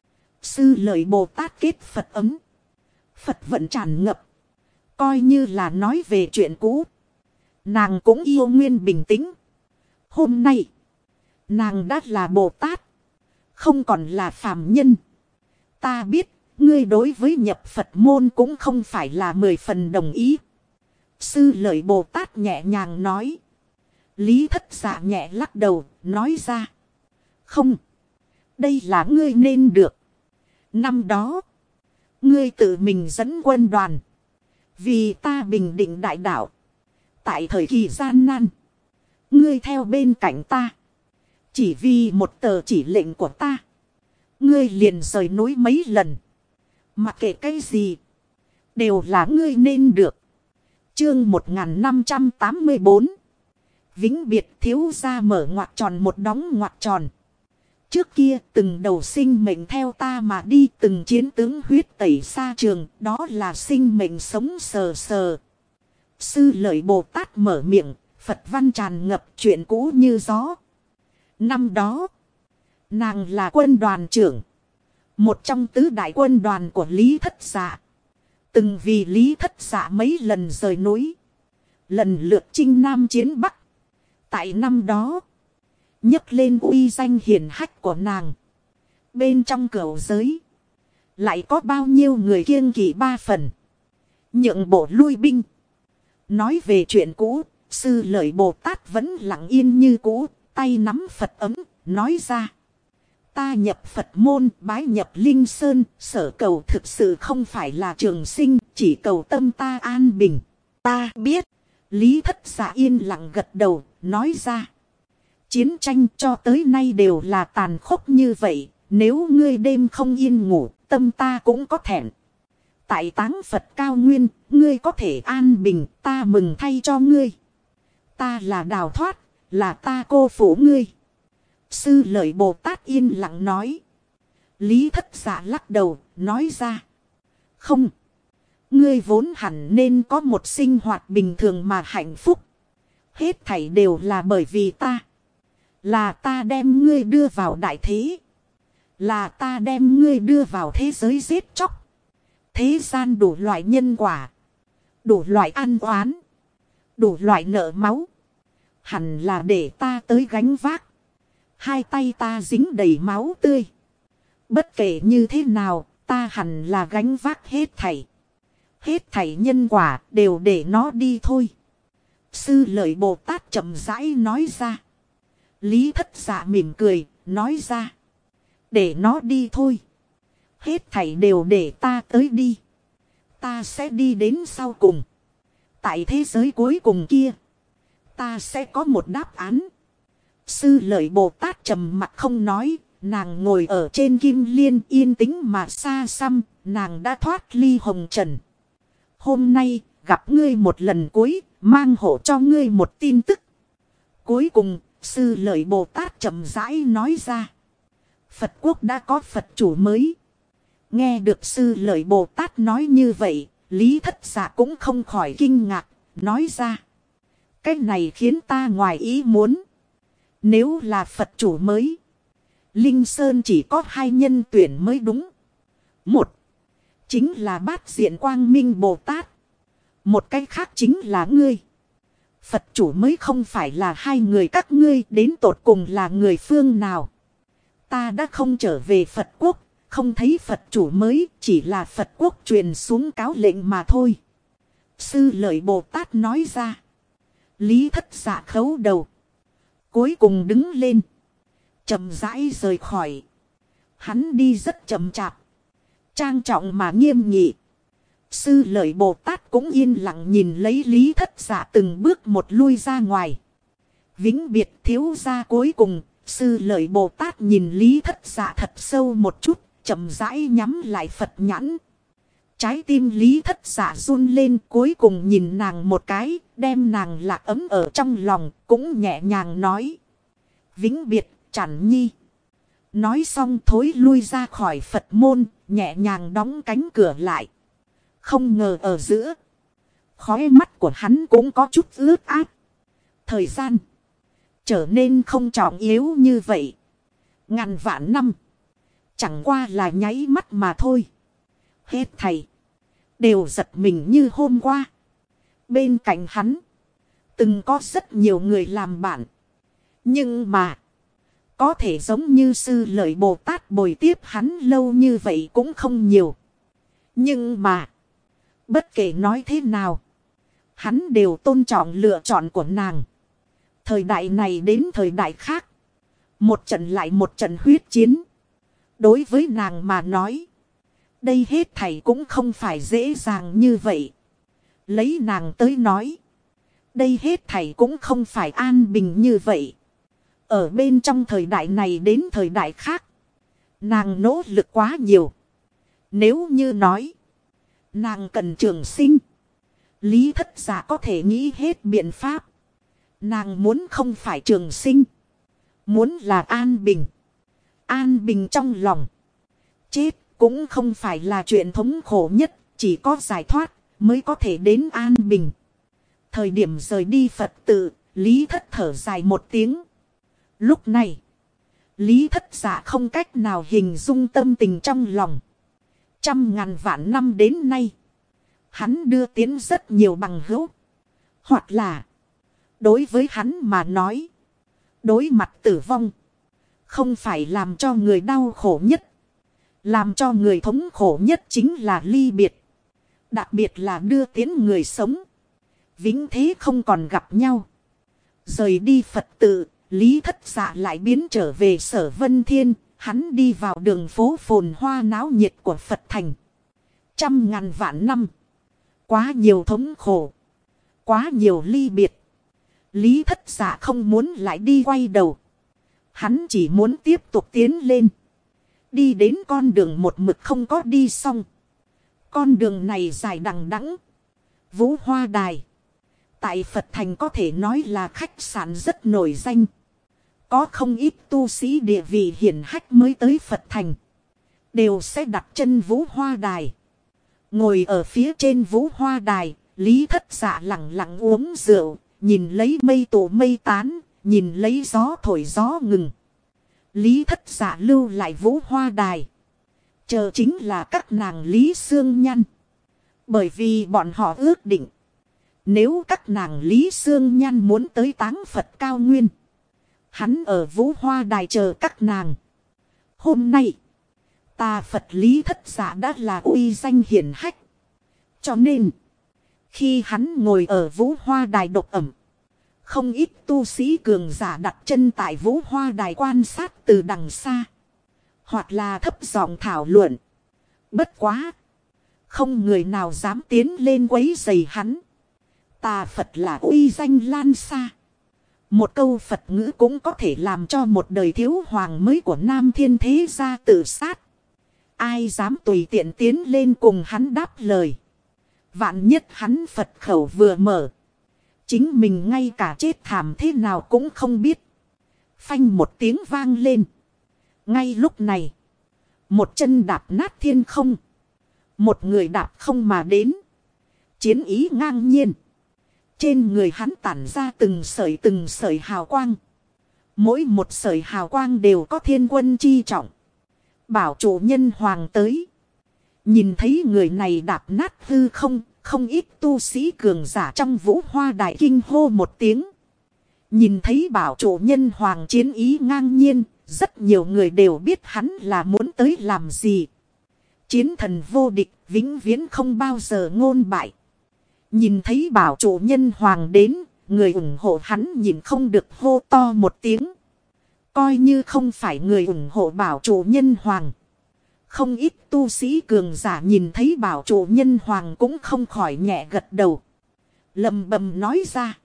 Sư Lợi Bồ Tát kết Phật ấm. Phật vận tràn ngập. Coi như là nói về chuyện cũ. Nàng cũng yêu nguyên bình tĩnh. Hôm nay. Nàng đã là Bồ Tát. Không còn là phàm nhân. Ta biết. Ngươi đối với nhập Phật môn cũng không phải là 10 phần đồng ý. Sư Lợi Bồ Tát nhẹ nhàng nói. Lý Thất Dạ nhẹ lắc đầu. Nói ra. Không. Đây là ngươi nên được. Năm đó. Ngươi tự mình dẫn quân đoàn. Vì ta bình định đại đạo. Tại thời kỳ gian nan. Ngươi theo bên cạnh ta. Chỉ vì một tờ chỉ lệnh của ta. Ngươi liền rời núi mấy lần. Mặc kệ cái gì. Đều là ngươi nên được. Chương 1584. Vĩnh biệt thiếu gia mở ngoặc tròn một đóng ngoặc tròn. Trước kia từng đầu sinh mệnh theo ta mà đi, từng chiến tướng huyết tẩy xa trường, đó là sinh mệnh sống sờ sờ. Sư Lợi Bồ Tát mở miệng, Phật văn tràn ngập chuyện cũ như gió. Năm đó, nàng là quân đoàn trưởng, một trong tứ đại quân đoàn của Lý Thất Dạ. Từng vì Lý Thất Dạ mấy lần rời núi, lần lượt chinh Nam chiến Bắc. Tại năm đó, nhấc lên uy danh hiển hách của nàng. Bên trong cửu giới, lại có bao nhiêu người kiêng kỵ 3 phần. Nhượng bộ lui binh. Nói về chuyện cũ, Sư Lợi Bồ Tát vẫn lặng yên như cũ, tay nắm Phật ấm, nói ra. Ta nhập Phật môn, bái nhập Linh Sơn, sở cầu thực sự không phải là trường sinh, chỉ cầu tâm ta an bình. Ta biết. Lý Thất Dạ yên lặng gật đầu, nói ra. Chiến tranh cho tới nay đều là tàn khốc như vậy. Nếu ngươi đêm không yên ngủ, tâm ta cũng có thẹn. Tại táng Phật cao nguyên, ngươi có thể an bình, ta mừng thay cho ngươi. Ta là đào thoát, là ta cô phụ ngươi. Sư Lợi Bồ Tát yên lặng nói. Lý Thất Dạ lắc đầu, nói ra. Không. Ngươi vốn hẳn nên có một sinh hoạt bình thường mà hạnh phúc. Hết thảy đều là bởi vì ta. Là ta đem ngươi đưa vào đại thế. Là ta đem ngươi đưa vào thế giới giết chóc. Thế gian đủ loại nhân quả. Đủ loại ăn oán. Đủ loại nợ máu. Hẳn là để ta tới gánh vác. Hai tay ta dính đầy máu tươi. Bất kể như thế nào, ta hẳn là gánh vác hết thảy. Hết thảy nhân quả đều để nó đi thôi. Sư Lợi Bồ Tát chậm rãi nói ra. Lý Thất Dạ mỉm cười, nói ra. Để nó đi thôi. Hết thảy đều để ta tới đi. Ta sẽ đi đến sau cùng. Tại thế giới cuối cùng kia, ta sẽ có một đáp án. Sư Lợi Bồ Tát trầm mặc không nói. Nàng ngồi ở trên kim liên yên tĩnh mà xa xăm. Nàng đã thoát ly hồng trần. Hôm nay gặp ngươi một lần cuối, mang hộ cho ngươi một tin tức. Cuối cùng, Sư Lợi Bồ Tát chậm rãi nói ra. Phật quốc đã có Phật chủ mới. Nghe được Sư Lợi Bồ Tát nói như vậy, Lý Thất Dạ cũng không khỏi kinh ngạc, nói ra. Cái này khiến ta ngoài ý muốn. Nếu là Phật chủ mới, Linh Sơn chỉ có hai nhân tuyển mới đúng. Một, chính là Bát Diện Quang Minh Bồ Tát. Một cái khác chính là ngươi. Phật chủ mới không phải là hai người các ngươi, đến tột cùng là người phương nào. Ta đã không trở về Phật quốc, không thấy Phật chủ mới, chỉ là Phật quốc truyền xuống cáo lệnh mà thôi. Sư Lợi Bồ Tát nói ra. Lý Thất Dạ khấu đầu. Cuối cùng đứng lên. Chậm rãi rời khỏi. Hắn đi rất chậm chạp. Trang trọng mà nghiêm nghị. Sư Lợi Bồ Tát cũng yên lặng nhìn lấy Lý Thất Dạ từng bước một lui ra ngoài. Vĩnh biệt thiếu gia cuối cùng. Sư Lợi Bồ Tát nhìn Lý Thất Dạ thật sâu một chút. Chậm rãi nhắm lại Phật nhãn. Trái tim Lý Thất Dạ run lên, cuối cùng nhìn nàng một cái, đem nàng lạc ấm ở trong lòng, cũng nhẹ nhàng nói. Vĩnh biệt, Chản Nhi. Nói xong thối lui ra khỏi Phật môn, nhẹ nhàng đóng cánh cửa lại. Không ngờ ở giữa, khóe mắt của hắn cũng có chút ướt át. Thời gian trở nên không trọng yếu như vậy. Ngàn vạn năm, chẳng qua là nháy mắt mà thôi. Hết thầy đều giật mình như hôm qua. Bên cạnh hắn từng có rất nhiều người làm bạn. Nhưng mà có thể giống như Sư Lợi Bồ Tát bồi tiếp hắn lâu như vậy cũng không nhiều. Nhưng mà bất kể nói thế nào, hắn đều tôn trọng lựa chọn của nàng. Thời đại này đến thời đại khác, một trận lại một trận huyết chiến. Đối với nàng mà nói, đây hết thảy cũng không phải dễ dàng như vậy. Lấy nàng tới nói, đây hết thảy cũng không phải an bình như vậy. Ở bên trong thời đại này đến thời đại khác, nàng nỗ lực quá nhiều. Nếu như nói, nàng cần trường sinh, Lý Thất Dạ có thể nghĩ hết biện pháp. Nàng muốn không phải trường sinh, muốn là an bình. An bình trong lòng. Chết cũng không phải là chuyện thống khổ nhất, chỉ có giải thoát mới có thể đến an bình. Thời điểm rời đi Phật tự, Lý Thất thở dài một tiếng. Lúc này, Lý Thất Dạ không cách nào hình dung tâm tình trong lòng. Trăm ngàn vạn năm đến nay, hắn đưa tiến rất nhiều bằng hữu. Hoặc là, đối với hắn mà nói, đối mặt tử vong, không phải làm cho người đau khổ nhất. Làm cho người thống khổ nhất chính là ly biệt. Đặc biệt là đưa tiến người sống. Vĩnh thế không còn gặp nhau. Rời đi Phật tự, Lý Thất Dạ lại biến trở về Sở Vân Thiên. Hắn đi vào đường phố phồn hoa náo nhiệt của Phật thành. Trăm ngàn vạn năm. Quá nhiều thống khổ. Quá nhiều ly biệt. Lý Thất Dạ không muốn lại đi quay đầu. Hắn chỉ muốn tiếp tục tiến lên. Đi đến con đường một mực không có đi xong. Con đường này dài đằng đẵng. Vũ Hoa Đài. Tại Phật Thành có thể nói là khách sạn rất nổi danh. Có không ít tu sĩ địa vị hiển hách mới tới Phật Thành. Đều sẽ đặt chân Vũ Hoa Đài. Ngồi ở phía trên Vũ Hoa Đài, Lý Thất Dạ lặng lặng uống rượu. Nhìn lấy mây tụ mây tán, nhìn lấy gió thổi gió ngừng. Lý Thất Dạ lưu lại Vũ Hoa Đài. Chờ chính là các nàng Lý Xương Nhăn. Bởi vì bọn họ ước định. Nếu các nàng Lý Xương Nhăn muốn tới Táng Phật Cao Nguyên, Hắn ở Vũ Hoa Đài chờ các nàng. Hôm nay, tà Phật Lý Thất Dạ đã là uy danh hiển hách. Cho nên, khi hắn ngồi ở Vũ Hoa Đài độc ẩm, không ít tu sĩ cường giả đặt chân tại Vũ Hoa Đài quan sát từ đằng xa. Hoặc là thấp giọng thảo luận. Bất quá, không người nào dám tiến lên quấy rầy hắn. Tà Phật là uy danh lan xa. Một câu Phật ngữ cũng có thể làm cho một đời thiếu hoàng mới của Nam Thiên thế gia tự sát. Ai dám tùy tiện tiến lên cùng hắn đáp lời. Vạn nhất hắn Phật khẩu vừa mở. Chính mình ngay cả chết thảm thế nào cũng không biết. Phanh một tiếng vang lên. Ngay lúc này, một chân đạp nát thiên không. Một người đạp không mà đến. Chiến ý ngang nhiên. Trên người hắn tản ra từng sợi hào quang. Mỗi một sợi hào quang đều có thiên quân chi trọng. Bảo chủ nhân hoàng tới. Nhìn thấy người này đạp nát hư không. Không ít tu sĩ cường giả trong Vũ Hoa Đại kinh hô một tiếng. Nhìn thấy bảo chủ nhân hoàng chiến ý ngang nhiên. Rất nhiều người đều biết hắn là muốn tới làm gì. Chiến thần vô địch vĩnh viễn không bao giờ ngôn bại. Nhìn thấy bảo chủ nhân hoàng đến. Người ủng hộ hắn nhìn không được hô to một tiếng. Coi như không phải người ủng hộ bảo chủ nhân hoàng. Không ít tu sĩ cường giả nhìn thấy bảo chủ nhân hoàng cũng không khỏi nhẹ gật đầu. Lầm bầm nói ra.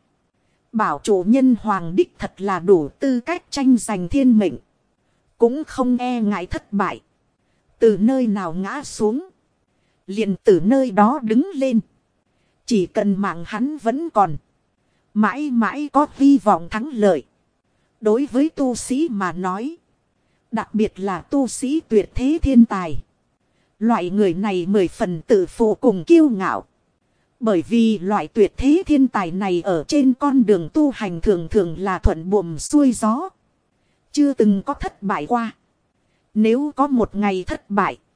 Bảo chủ nhân hoàng đích thật là đủ tư cách tranh giành thiên mệnh. Cũng không e ngại thất bại. Từ nơi nào ngã xuống. Liền từ nơi đó đứng lên. Chỉ cần mạng hắn vẫn còn. Mãi mãi có hy vọng thắng lợi. Đối với tu sĩ mà nói. Đặc biệt là tu sĩ tuyệt thế thiên tài. Loại người này 10 phần tự phụ cùng kiêu ngạo. Bởi vì loại tuyệt thế thiên tài này ở trên con đường tu hành thường thường là thuận buồm xuôi gió. Chưa từng có thất bại qua. Nếu có một ngày thất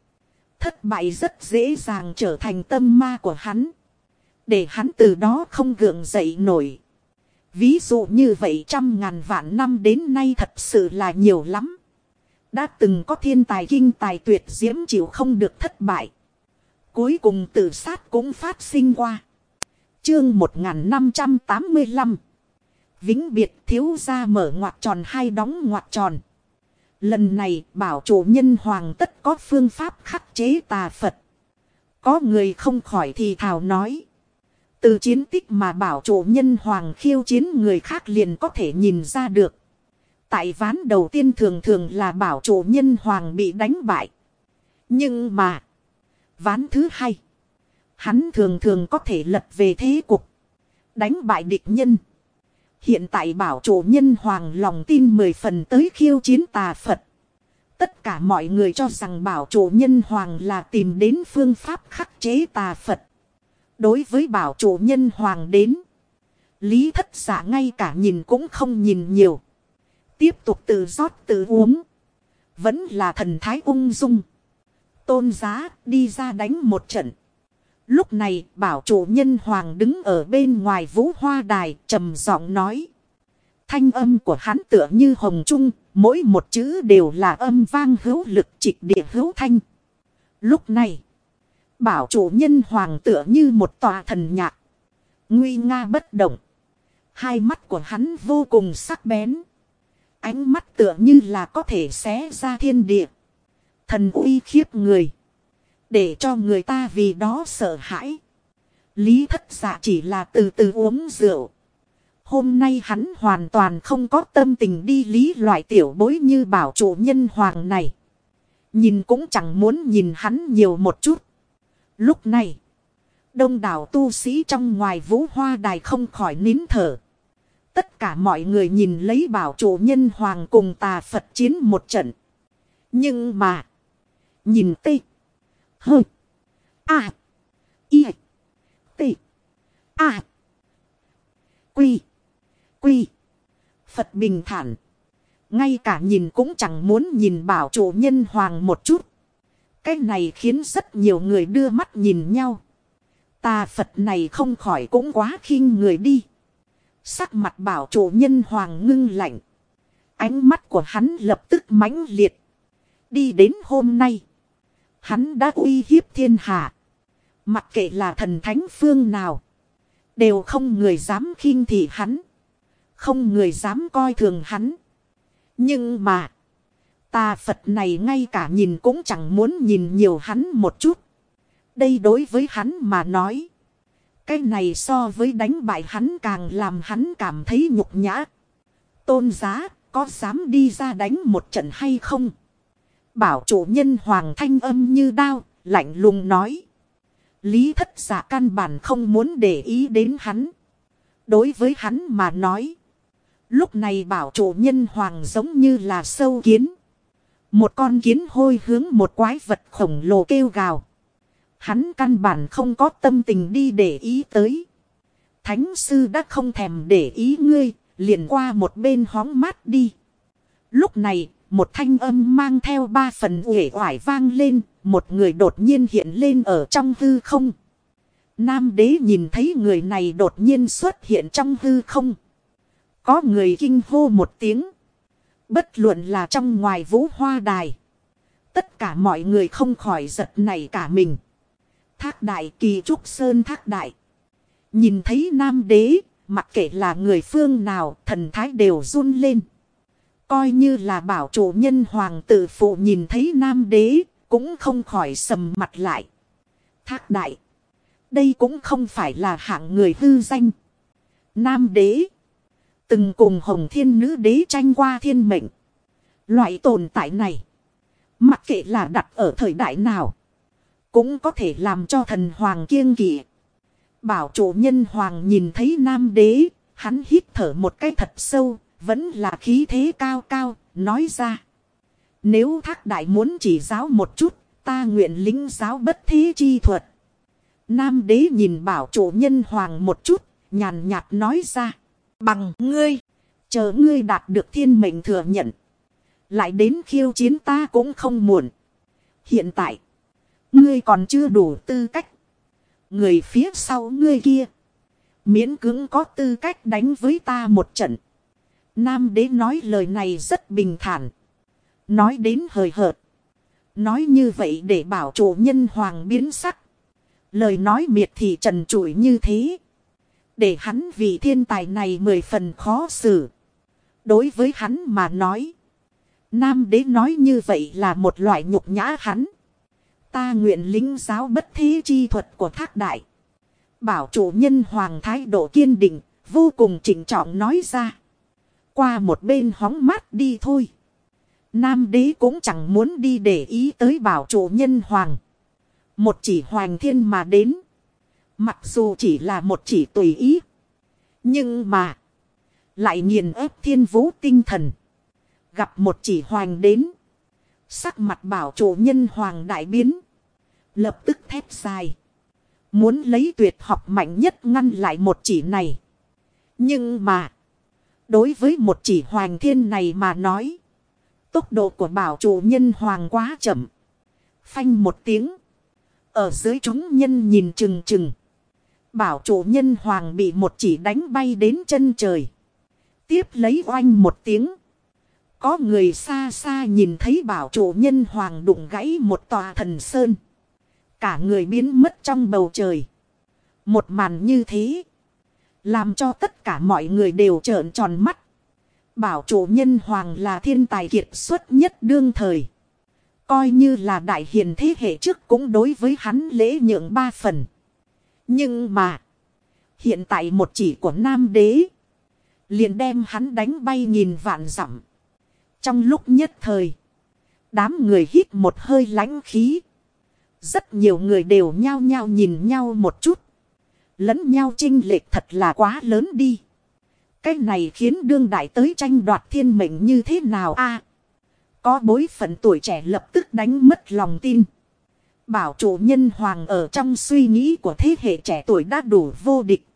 bại rất dễ dàng trở thành tâm ma của hắn. Để hắn từ đó không gượng dậy nổi. Ví dụ như vậy 100.000 vạn năm đến nay thật sự là nhiều lắm. Đã từng có thiên tài kinh tài tuyệt diễm chịu không được thất bại. Cuối cùng tự sát cũng phát sinh qua. Chương 1585. Vĩnh biệt thiếu gia mở ngoặc tròn hay đóng ngoặc tròn. Lần này bảo chủ nhân hoàng tất có phương pháp khắc chế tà Phật. Có người không khỏi thì thào nói. Từ chiến tích mà bảo chủ nhân hoàng khiêu chiến người khác liền có thể nhìn ra được. Tại ván đầu tiên thường thường là bảo chủ nhân hoàng bị đánh bại. Nhưng mà, ván thứ hai, hắn thường thường có thể lật về thế cục, đánh bại địch nhân. Hiện tại bảo chủ nhân hoàng lòng tin 10 phần tới khiêu chiến tà Phật. Tất cả mọi người cho rằng bảo chủ nhân hoàng là tìm đến phương pháp khắc chế tà Phật. Đối với bảo chủ nhân hoàng đến, Lý Thất Dạ ngay cả nhìn cũng không nhìn nhiều. Tiếp tục tự rót tự uống. Vẫn là thần thái ung dung. Tôn giá đi ra đánh một trận. Lúc này bảo chủ nhân hoàng đứng ở bên ngoài Vũ Hoa Đài trầm giọng nói. Thanh âm của hắn tựa như hồng trung. Mỗi một chữ đều là âm vang hữu lực trịch địa hữu thanh. Lúc này bảo chủ nhân hoàng tựa như một tòa thần nhạc. Nguy nga bất động. Hai mắt của hắn vô cùng sắc bén. Ánh mắt tựa như là có thể xé ra thiên địa. Thần uy khiếp người. Để cho người ta vì đó sợ hãi. Lý Thất Dạ chỉ là từ từ uống rượu. Hôm nay hắn hoàn toàn không có tâm tình đi lý loại tiểu bối như bảo chủ nhân hoàng này. Nhìn cũng chẳng muốn nhìn hắn nhiều một chút. Lúc này, đông đảo tu sĩ trong ngoài Vũ Hoa Đài không khỏi nín thở. Tất cả mọi người nhìn lấy bảo chủ nhân hoàng cùng tà Phật chiến một trận. Nhưng mà, nhìn tê, hơ, a, i, tê, a, quy, quy, Phật bình thản. Ngay cả nhìn cũng chẳng muốn nhìn bảo chủ nhân hoàng một chút. Cái này khiến rất nhiều người đưa mắt nhìn nhau. Tà Phật này không khỏi cũng quá khinh người đi. Sắc mặt bảo chủ nhân hoàng ngưng lạnh. Ánh mắt của hắn lập tức mãnh liệt. Đi đến hôm nay, hắn đã uy hiếp thiên hạ. Mặc kệ là thần thánh phương nào, đều không người dám khinh thị hắn. Không người dám coi thường hắn. Nhưng mà, tà Phật này ngay cả nhìn cũng chẳng muốn nhìn nhiều hắn một chút. Đây đối với hắn mà nói, cái này so với đánh bại hắn càng làm hắn cảm thấy nhục nhã. Tôn giá, có dám đi ra đánh một trận hay không? Bảo chủ nhân hoàng thanh âm như đao, lạnh lùng nói. Lý Thất Dạ căn bản không muốn để ý đến hắn. Đối với hắn mà nói, lúc này bảo chủ nhân hoàng giống như là sâu kiến. Một con kiến hôi hướng một quái vật khổng lồ kêu gào. Hắn căn bản không có tâm tình đi để ý tới. Thánh sư đã không thèm để ý ngươi, liền qua một bên hóng mát đi. Lúc này, một thanh âm mang theo 3 phần uể oải vang lên, một người đột nhiên hiện lên ở trong hư không. Nam đế nhìn thấy người này đột nhiên xuất hiện trong hư không. Có người kinh hô một tiếng. Bất luận là trong ngoài vũ hoa đài, tất cả mọi người không khỏi giật nảy cả mình. Thác đại, Kỳ Trúc Sơn Thác đại. Nhìn thấy nam đế, mặc kệ là người phương nào, thần thái đều run lên. Coi như là bảo chủ nhân hoàng tử phụ nhìn thấy nam đế, cũng không khỏi sầm mặt lại. Thác đại, đây cũng không phải là hạng người hư danh. Nam đế từng cùng Hồng Thiên Nữ đế tranh qua thiên mệnh. Loại tồn tại này, mặc kệ là đặt ở thời đại nào, cũng có thể làm cho thần hoàng kiêng kỵ. Bảo chủ nhân hoàng nhìn thấy nam đế, hắn hít thở một cái thật sâu, vẫn là khí thế cao cao, nói ra. Nếu Thác đại muốn chỉ giáo một chút, ta nguyện lĩnh giáo bất thế chi thuật. Nam đế nhìn bảo chủ nhân hoàng một chút, nhàn nhạt nói ra. Bằng ngươi, chờ ngươi đạt được thiên mệnh thừa nhận, lại đến khiêu chiến ta cũng không muộn. Hiện tại, ngươi còn chưa đủ tư cách. Người phía sau ngươi kia, miễn cưỡng có tư cách đánh với ta một trận. Nam đế nói lời này rất bình thản. Nói đến hời hợt. Nói như vậy để bảo chủ nhân hoàng biến sắc. Lời nói miệt thị trần trụi như thế, để hắn vì thiên tài này 10 phần khó xử. Đối với hắn mà nói, nam đế nói như vậy là một loại nhục nhã hắn. Ta nguyện lĩnh giáo bất thế chi thuật của Thác đại. Bảo chủ nhân hoàng thái độ kiên định, vô cùng trịnh trọng nói ra. Qua một bên hóng mát đi thôi. Nam đế cũng chẳng muốn đi để ý tới bảo chủ nhân hoàng. Một chỉ hoành thiên mà đến. Mặc dù chỉ là một chỉ tùy ý, nhưng mà lại nghiền ép thiên vũ tinh thần. Gặp một chỉ hoành đến, sắc mặt bảo chủ nhân hoàng đại biến. Lập tức thét dài, muốn lấy tuyệt học mạnh nhất ngăn lại một chỉ này. Nhưng mà đối với một chỉ hoành thiên này mà nói, tốc độ của bảo chủ nhân hoàng quá chậm. Phanh một tiếng, ở dưới chúng nhân nhìn chừng chừng, bảo chủ nhân hoàng bị một chỉ đánh bay đến chân trời. Tiếp lấy oanh một tiếng, có người xa xa nhìn thấy bảo chủ nhân hoàng đụng gãy một tòa thần sơn. Cả người biến mất trong bầu trời. Một màn như thế, làm cho tất cả mọi người đều trợn tròn mắt. Bảo chủ nhân hoàng là thiên tài kiệt xuất nhất đương thời. Coi như là đại hiền thế hệ trước cũng đối với hắn lễ nhượng 3 phần. Nhưng mà, hiện tại một chỉ của nam đế, liền đem hắn đánh bay nghìn vạn dặm. Trong lúc nhất thời, đám người hít một hơi lãnh khí. Rất nhiều người đều nhao nhao nhìn nhau một chút. Lẫn nhau chênh lệch thật là quá lớn đi. Cái này khiến đương đại tới tranh đoạt thiên mệnh như thế nào a? Có bối phận tuổi trẻ lập tức đánh mất lòng tin. Bảo chủ nhân hoàng ở trong suy nghĩ của thế hệ trẻ tuổi đã đủ vô địch.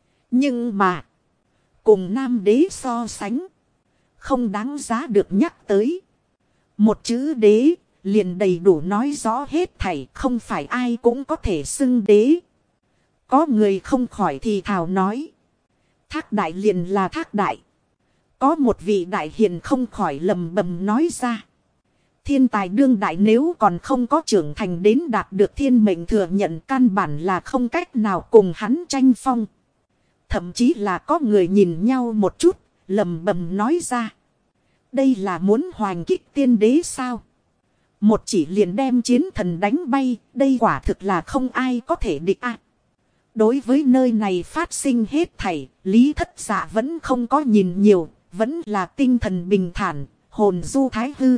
Nhưng mà, cùng nam đế so sánh, không đáng giá được nhắc tới. Một chữ đế, liền đầy đủ nói rõ hết thảy, không phải ai cũng có thể xưng đế. Có người không khỏi thì thào nói. Thác đại liền là Thác đại. Có một vị đại hiền không khỏi lầm bầm nói ra. Thiên tài đương đại nếu còn không có trưởng thành đến đạt được thiên mệnh thừa nhận, căn bản là không cách nào cùng hắn tranh phong. Thậm chí là có người nhìn nhau một chút, lầm bầm nói ra. Đây là muốn hoành kích tiên đế sao? Một chỉ liền đem chiến thần đánh bay, đây quả thực là không ai có thể địch ạ. Đối với nơi này phát sinh hết thảy, Lý Thất Dạ vẫn không có nhìn nhiều, vẫn là tinh thần bình thản, hồn du thái hư.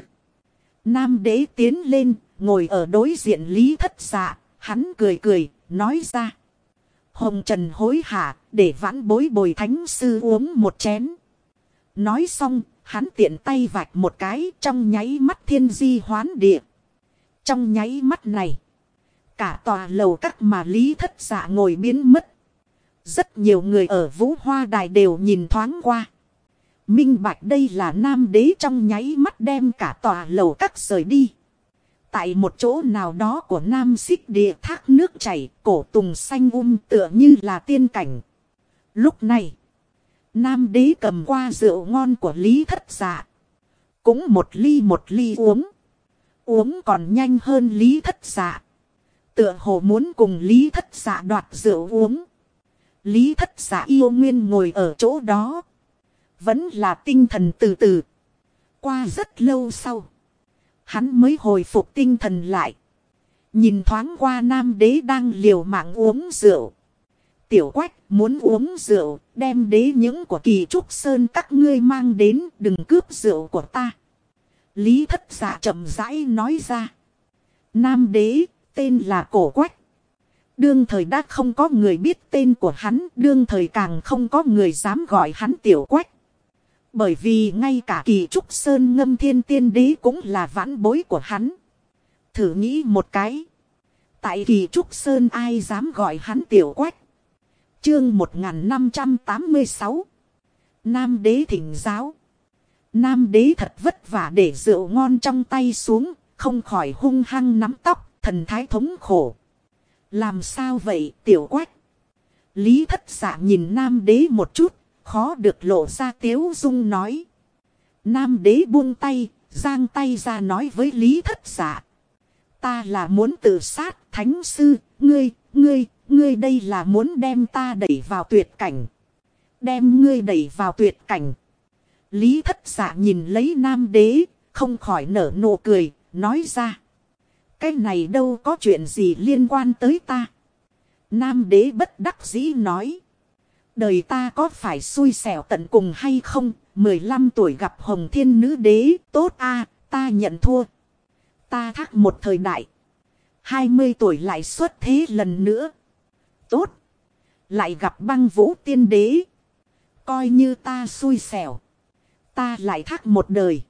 Nam đế tiến lên, ngồi ở đối diện Lý Thất Dạ, hắn cười cười, nói ra. Hồng trần hối hả, để vãn bối bồi thánh sư uống một chén. Nói xong, hắn tiện tay vạch một cái, trong nháy mắt thiên di hoán địa. Trong nháy mắt này, cả tòa lầu các mà Lý Thất Dạ ngồi biến mất. Rất nhiều người ở Vũ Hoa Đài đều nhìn thoáng qua. Minh bạch đây là Nam đế trong nháy mắt đem cả tòa lầu các rời đi. Tại một chỗ nào đó của Nam Xích Địa, thác nước chảy, cổ tùng xanh tựa như là tiên cảnh. Lúc này, Nam đế cầm qua rượu ngon của Lý Thất Dạ. Cũng một ly uống. Uống còn nhanh hơn Lý Thất Dạ. Tựa hồ muốn cùng Lý Thất Dạ đoạt rượu uống. Lý Thất Dạ yêu nguyên ngồi ở chỗ đó. Vẫn là tinh thần từ từ. Qua rất lâu sau, hắn mới hồi phục tinh thần lại. Nhìn thoáng qua Nam đế đang liều mạng uống rượu. Tiểu Quách, muốn uống rượu, đem đế những của Kỳ Trúc Sơn các ngươi mang đến, đừng cướp rượu của ta. Lý Thất Dạ chậm rãi nói ra. Nam đế, tên là Cổ Quách. Đương thời đã không có người biết tên của hắn, đương thời càng không có người dám gọi hắn Tiểu Quách. Bởi vì ngay cả Kỳ Trúc Sơn Ngâm Thiên Tiên Đế cũng là vãn bối của hắn. Thử nghĩ một cái. Tại Kỳ Trúc Sơn ai dám gọi hắn Tiểu Quách. Chương 1586. Nam đế thỉnh giáo. Nam đế thật vất vả để rượu ngon trong tay xuống, không khỏi hung hăng nắm tóc, thần thái thống khổ. Làm sao vậy Tiểu Quách? Lý Thất Dạ nhìn Nam đế một chút, khó được lộ ra tiếu dung nói. Nam đế buông tay, giang tay ra nói với Lý Thất Dạ. Ta là muốn tự sát, thánh sư, ngươi đây là muốn đem ta đẩy vào tuyệt cảnh. Đem ngươi đẩy vào tuyệt cảnh. Lý Thất Dạ nhìn lấy Nam đế, không khỏi nở nụ cười, nói ra. Cái này đâu có chuyện gì liên quan tới ta. Nam đế bất đắc dĩ nói. Đời ta có phải xui xẻo tận cùng hay không? 15 tuổi gặp Hồng Thiên Nữ Đế, tốt a, ta nhận thua. Ta thác một thời đại. 20 tuổi lại xuất thế lần nữa. Tốt. Lại gặp Băng Vũ Tiên Đế. Coi như ta xui xẻo. Ta lại thác một đời.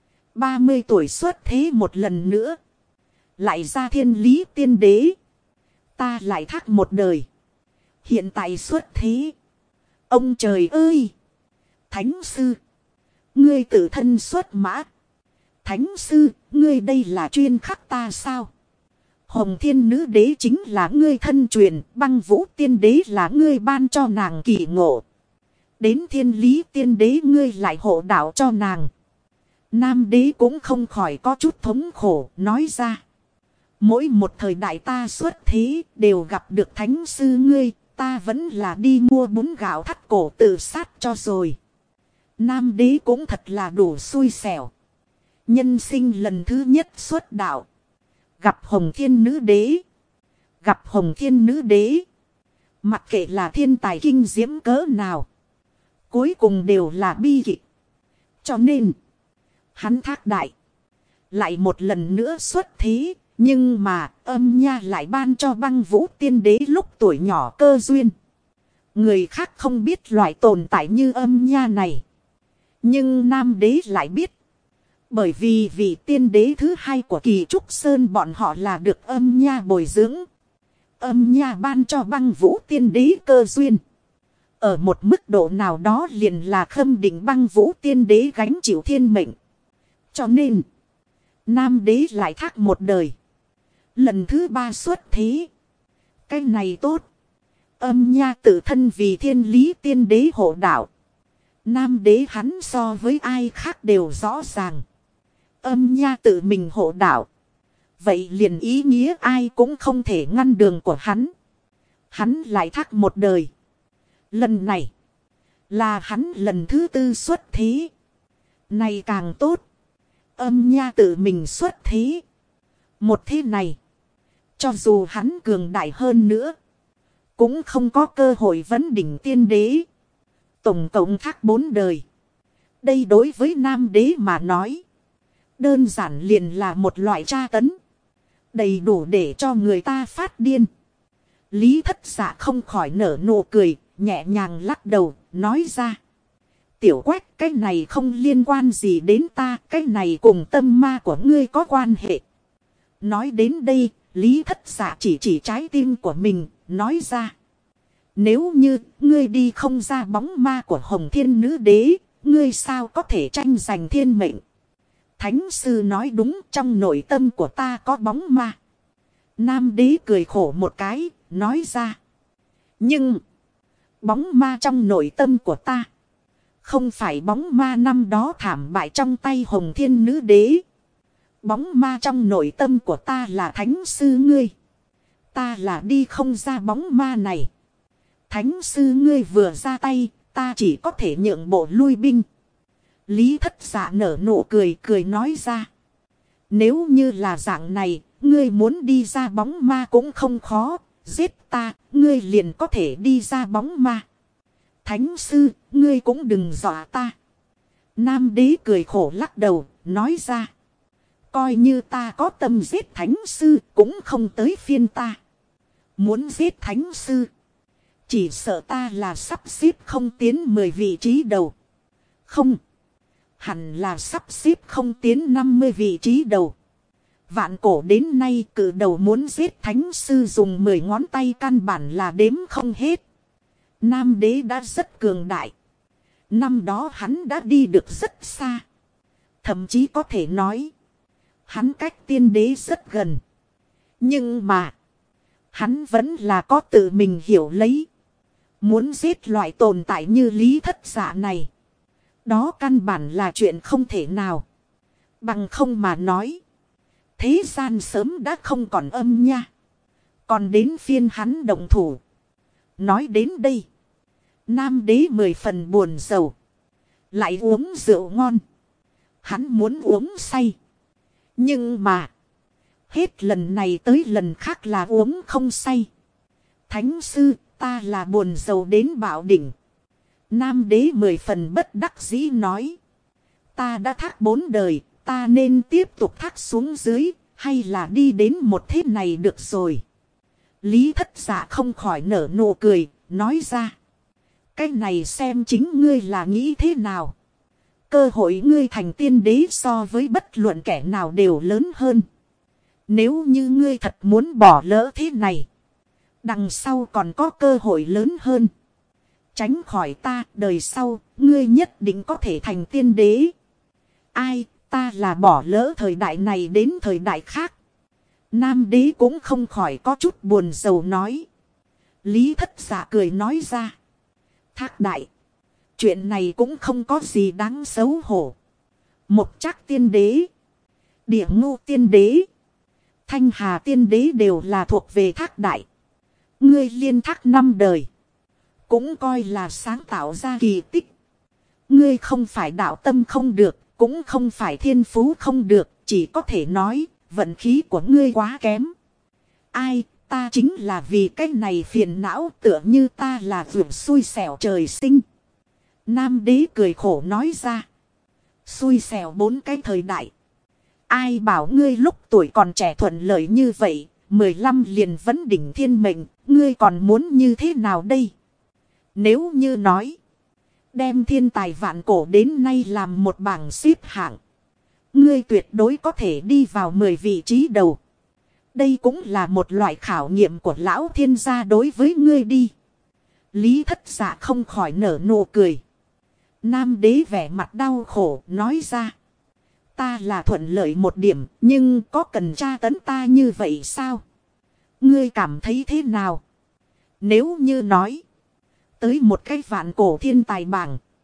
30 tuổi xuất thế một lần nữa. Lại ra Thiên Lý Tiên Đế. Ta lại thác một đời. Hiện tại xuất thế. Ông trời ơi! Thánh sư! Ngươi tự thân xuất mã. Thánh sư, ngươi đây là chuyên khắc ta sao? Hồng Thiên Nữ Đế chính là ngươi thân truyền, Băng Vũ Tiên Đế là ngươi ban cho nàng kỳ ngộ. Đến Thiên Lý Tiên Đế ngươi lại hộ đạo cho nàng. Nam đế cũng không khỏi có chút thống khổ, nói ra. Mỗi một thời đại ta xuất thế, đều gặp được thánh sư ngươi, ta vẫn là đi mua bún gạo thắt cổ tự sát cho rồi. Nam đế cũng thật là đủ xui xẻo. Nhân sinh lần thứ nhất xuất đạo. Gặp Hồng Thiên Nữ Đế. Gặp Hồng Thiên Nữ Đế. Mặc kệ là thiên tài kinh diễm cỡ nào. Cuối cùng đều là bi kịch. Cho nên. Hắn thác đại. Lại một lần nữa xuất thế. Nhưng mà âm nha lại ban cho Băng Vũ Tiên Đế lúc tuổi nhỏ cơ duyên. Người khác không biết loại tồn tại như âm nha này. Nhưng Nam đế lại biết. Bởi vì vị tiên đế thứ hai của Kỳ Trúc Sơn bọn họ là được âm nha bồi dưỡng. Âm nha ban cho Băng Vũ Tiên Đế cơ duyên. Ở một mức độ nào đó liền là khâm định Băng Vũ Tiên Đế gánh chịu thiên mệnh. Cho nên, Nam đế lại thác một đời. Lần thứ ba xuất thế. Cái này tốt. Âm nha tự thân vì Thiên Lý Tiên Đế hộ đạo. Nam đế hắn so với ai khác đều rõ ràng. Âm nha tự mình hộ đạo. Vậy liền ý nghĩa ai cũng không thể ngăn đường của hắn. Hắn lại thác một đời. Lần này là hắn lần thứ 4 xuất thế. Này càng tốt. Âm nha tự mình xuất thế. Một thế này. Cho dù hắn cường đại hơn nữa. Cũng không có cơ hội vấn đỉnh tiên đế. Tổng cộng thác 4 đời. Đây đối với nam đế mà nói. Đơn giản liền là một loại tra tấn. Đầy đủ để cho người ta phát điên. Lý Thất Dạ không khỏi nở nụ cười. Nhẹ nhàng lắc đầu. Nói ra. Tiểu Quách, cái này không liên quan gì đến ta. Cái này cùng tâm ma của ngươi có quan hệ. Nói đến đây. Lý Thất Dạ chỉ trái tim của mình. Nói ra. Nếu như ngươi đi không ra bóng ma của Hồng Thiên Nữ Đế. Ngươi sao có thể tranh giành thiên mệnh. Thánh sư nói đúng, trong nội tâm của ta có bóng ma. Nam đế cười khổ một cái, nói ra. Nhưng, bóng ma trong nội tâm của ta. Không phải bóng ma năm đó thảm bại trong tay Hồng Thiên Nữ Đế. Bóng ma trong nội tâm của ta là thánh sư ngươi. Ta là đi không ra bóng ma này. Thánh sư ngươi vừa ra tay, ta chỉ có thể nhượng bộ lui binh. Lý Thất Dạ nở nụ cười nói ra. Nếu như là dạng này, ngươi muốn đi ra bóng ma cũng không khó. Giết ta, ngươi liền có thể đi ra bóng ma. Thánh sư, ngươi cũng đừng dọa ta. Nam đế cười khổ lắc đầu, nói ra. Coi như ta có tâm giết thánh sư, cũng không tới phiên ta. Muốn giết thánh sư, chỉ sợ ta là sắp xếp không tiến 10 vị trí đầu. Không, hẳn là sắp xếp không tiến 50 vị trí đầu. Vạn cổ đến nay cử đầu muốn giết thánh sư dùng 10 ngón tay căn bản là đếm không hết. Nam đế đã rất cường đại. Năm đó hắn đã đi được rất xa. Thậm chí có thể nói, hắn cách tiên đế rất gần. Nhưng mà, hắn vẫn là có tự mình hiểu lấy. Muốn giết loại tồn tại như Lý Thất Dạ này, đó căn bản là chuyện không thể nào. Bằng không mà nói, thế gian sớm đã không còn âm nha. Còn đến phiên hắn động thủ. Nói đến đây, nam đế 10 phần buồn rầu. Lại uống rượu ngon. Hắn muốn uống say. Nhưng mà, hết lần này tới lần khác là uống không say. Thánh sư, ta là buồn rầu đến bạo đỉnh. Nam đế 10 phần bất đắc dĩ nói. Ta đã thác 4 đời, ta nên tiếp tục thác xuống dưới, hay là đi đến một thế này được rồi. Lý Thất Dạ không khỏi nở nụ cười, nói ra. Cái này xem chính ngươi là nghĩ thế nào. Cơ hội ngươi thành tiên đế so với bất luận kẻ nào đều lớn hơn. Nếu như ngươi thật muốn bỏ lỡ thế này, đằng sau còn có cơ hội lớn hơn. Tránh khỏi ta, đời sau, ngươi nhất định có thể thành tiên đế. Ai, ta là bỏ lỡ thời đại này đến thời đại khác. Nam đế cũng không khỏi có chút buồn rầu nói. Lý Thất Dạ cười nói ra. Thác đại, chuyện này cũng không có gì đáng xấu hổ. Một Trác tiên đế, Địa Ngưu tiên đế, Thanh Hà tiên đế đều là thuộc về Thác đại. Ngươi liên thác 5 đời, cũng coi là sáng tạo ra kỳ tích. Ngươi không phải đạo tâm không được, cũng không phải thiên phú không được, chỉ có thể nói, vận khí của ngươi quá kém. Ai, ta chính là vì cái này phiền não, tựa như ta là vượt xui xẻo trời sinh. Nam đế cười khổ nói ra. Xui xẻo 4 cái thời đại. Ai bảo ngươi lúc tuổi còn trẻ thuận lợi như vậy, 15 liền vấn đỉnh thiên mệnh, ngươi còn muốn như thế nào đây? Nếu như nói, đem thiên tài vạn cổ đến nay làm một bảng xếp hạng, ngươi tuyệt đối có thể đi vào 10 vị trí đầu. Đây cũng là một loại khảo nghiệm của lão thiên gia đối với ngươi đi. Lý Thất Dạ không khỏi nở nụ cười. Nam đế vẻ mặt đau khổ nói ra. Ta là thuận lợi một điểm, nhưng có cần tra tấn ta như vậy sao? Ngươi cảm thấy thế nào? Nếu như nói, tới một cái vạn cổ thiên tài bảng,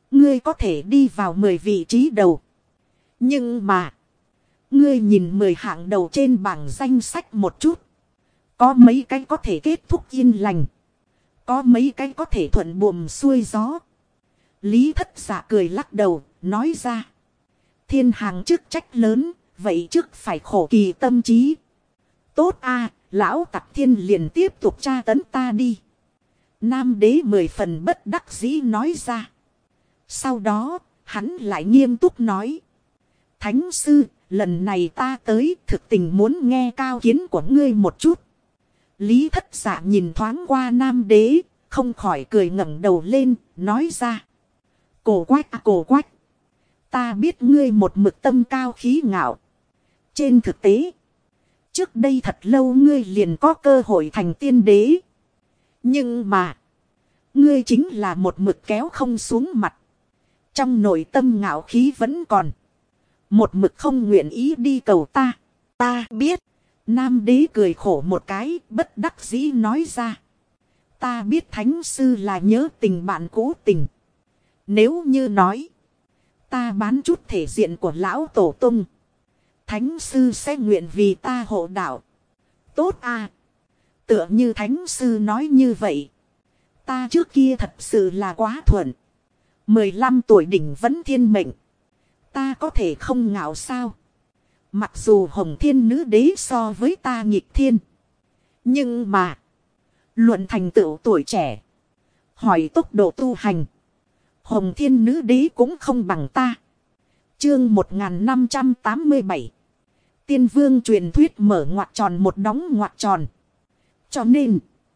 ngươi có thể đi vào 10 vị trí đầu. Nhưng mà, ngươi nhìn 10 hạng đầu trên bảng danh sách một chút. Có mấy cái có thể kết thúc yên lành. Có mấy cái có thể thuận buồm xuôi gió. Lý Thất Dạ cười lắc đầu, nói ra. Thiên hàng chức trách lớn, vậy trước phải khổ kỳ tâm trí. Tốt a, lão tặc thiên liền tiếp tục tra tấn ta đi. Nam đế 10 phần bất đắc dĩ nói ra. Sau đó, hắn lại nghiêm túc nói. Thánh sư, lần này ta tới thực tình muốn nghe cao kiến của ngươi một chút. Lý Thất Dạ nhìn thoáng qua Nam đế, không khỏi cười ngẩng đầu lên, nói ra. Cổ quách à cổ quách. Ta biết ngươi một mực tâm cao khí ngạo. Trên thực tế, trước đây thật lâu ngươi liền có cơ hội thành tiên đế. Nhưng mà, ngươi chính là một mực kéo không xuống mặt. Trong nội tâm ngạo khí vẫn còn. Một mực không nguyện ý đi cầu ta. Ta biết. Nam đế cười khổ một cái, bất đắc dĩ nói ra. Ta biết thánh sư là nhớ tình bạn cũ tình. Nếu như nói, ta bán chút thể diện của lão tổ tung. Thánh sư sẽ nguyện vì ta hộ đạo. Tốt à. Tựa như thánh sư nói như vậy. Ta trước kia thật sự là quá thuận. 15 tuổi đỉnh vẫn thiên mệnh. Ta có thể không ngạo sao. Mặc dù Hồng Thiên Nữ Đế so với ta nghịch thiên. Nhưng mà, luận thành tựu tuổi trẻ, hỏi tốc độ tu hành, Hồng Thiên Nữ Đế cũng không bằng ta. Chương 1587. Tiên vương truyền thuyết mở ngoặc tròn một đóng ngoặc tròn. Cho nên,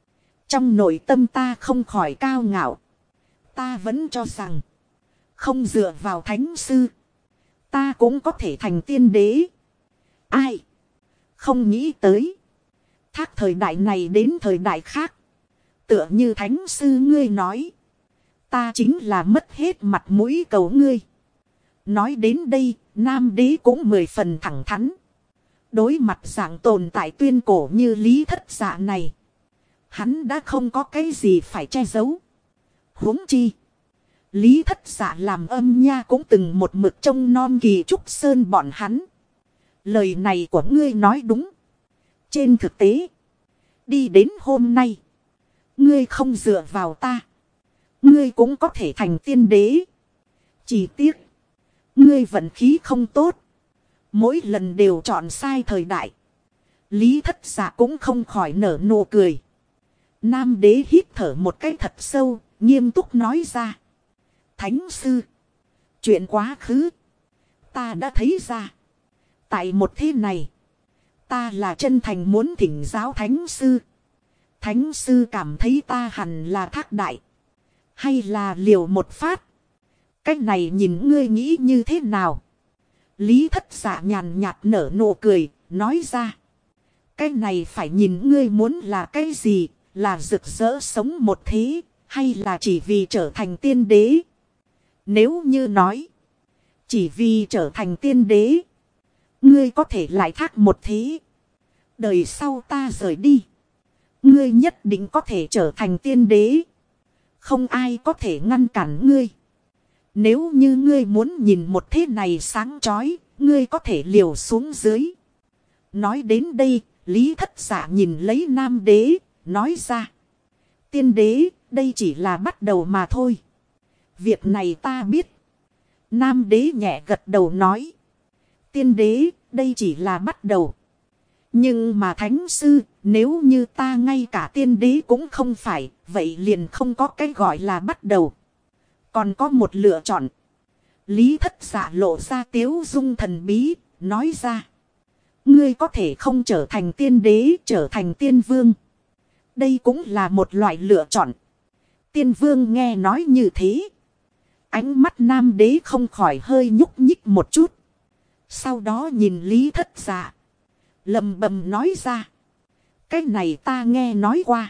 trong nội tâm ta không khỏi cao ngạo. Ta vẫn cho rằng, không dựa vào thánh sư, ta cũng có thể thành tiên đế. Ai? Không nghĩ tới. Thác thời đại này đến thời đại khác. Tựa như thánh sư ngươi nói. Ta chính là mất hết mặt mũi cầu ngươi. Nói đến đây, Nam đế cũng 10 phần thẳng thắn. Đối mặt dạng tồn tại tuyên cổ như Lý Thất Dạ này. Hắn đã không có cái gì phải che giấu. Huống chi. Lý Thất Dạ làm âm nha cũng từng một mực trông non Kỳ Trúc Sơn bọn hắn. Lời này của ngươi nói đúng. Trên thực tế, đi đến hôm nay, ngươi không dựa vào ta, ngươi cũng có thể thành tiên đế. Chỉ tiếc, ngươi vận khí không tốt, mỗi lần đều chọn sai thời đại. Lý Thất Dạ cũng không khỏi nở nụ cười. Nam đế hít thở một cái thật sâu, nghiêm túc nói ra. Thánh sư, chuyện quá khứ, ta đã thấy ra. Tại một thế này, ta là chân thành muốn thỉnh giáo thánh sư. Thánh sư cảm thấy ta hẳn là thác đại, hay là liều một phát? Cách này nhìn ngươi nghĩ như thế nào? Lý Thất Dạ nhàn nhạt nở nụ cười, nói ra. Cái này phải nhìn ngươi muốn là cái gì, là rực rỡ sống một thế, hay là chỉ vì trở thành tiên đế? Nếu như nói, chỉ vì trở thành tiên đế, ngươi có thể lại thác một thế. Đời sau ta rời đi, ngươi nhất định có thể trở thành tiên đế. Không ai có thể ngăn cản ngươi. Nếu như ngươi muốn nhìn một thế này sáng chói, ngươi có thể liều xuống dưới. Nói đến đây, Lý Thất Dạ nhìn lấy Nam đế, nói ra. Tiên đế, đây chỉ là bắt đầu mà thôi. Việc này ta biết. Nam đế nhẹ gật đầu nói. Tiên đế, đây chỉ là bắt đầu. Nhưng mà thánh sư, nếu như ta ngay cả tiên đế cũng không phải, vậy liền không có cái gọi là bắt đầu. Còn có một lựa chọn. Lý Thất Dạ lộ ra tiếu dung thần bí, nói ra. Ngươi có thể không trở thành tiên đế, trở thành tiên vương. Đây cũng là một loại lựa chọn. Tiên vương nghe nói như thế. Ánh mắt Nam đế không khỏi hơi nhúc nhích một chút. Sau đó nhìn Lý Thất Dạ, lầm bầm nói ra. Cái này ta nghe nói qua.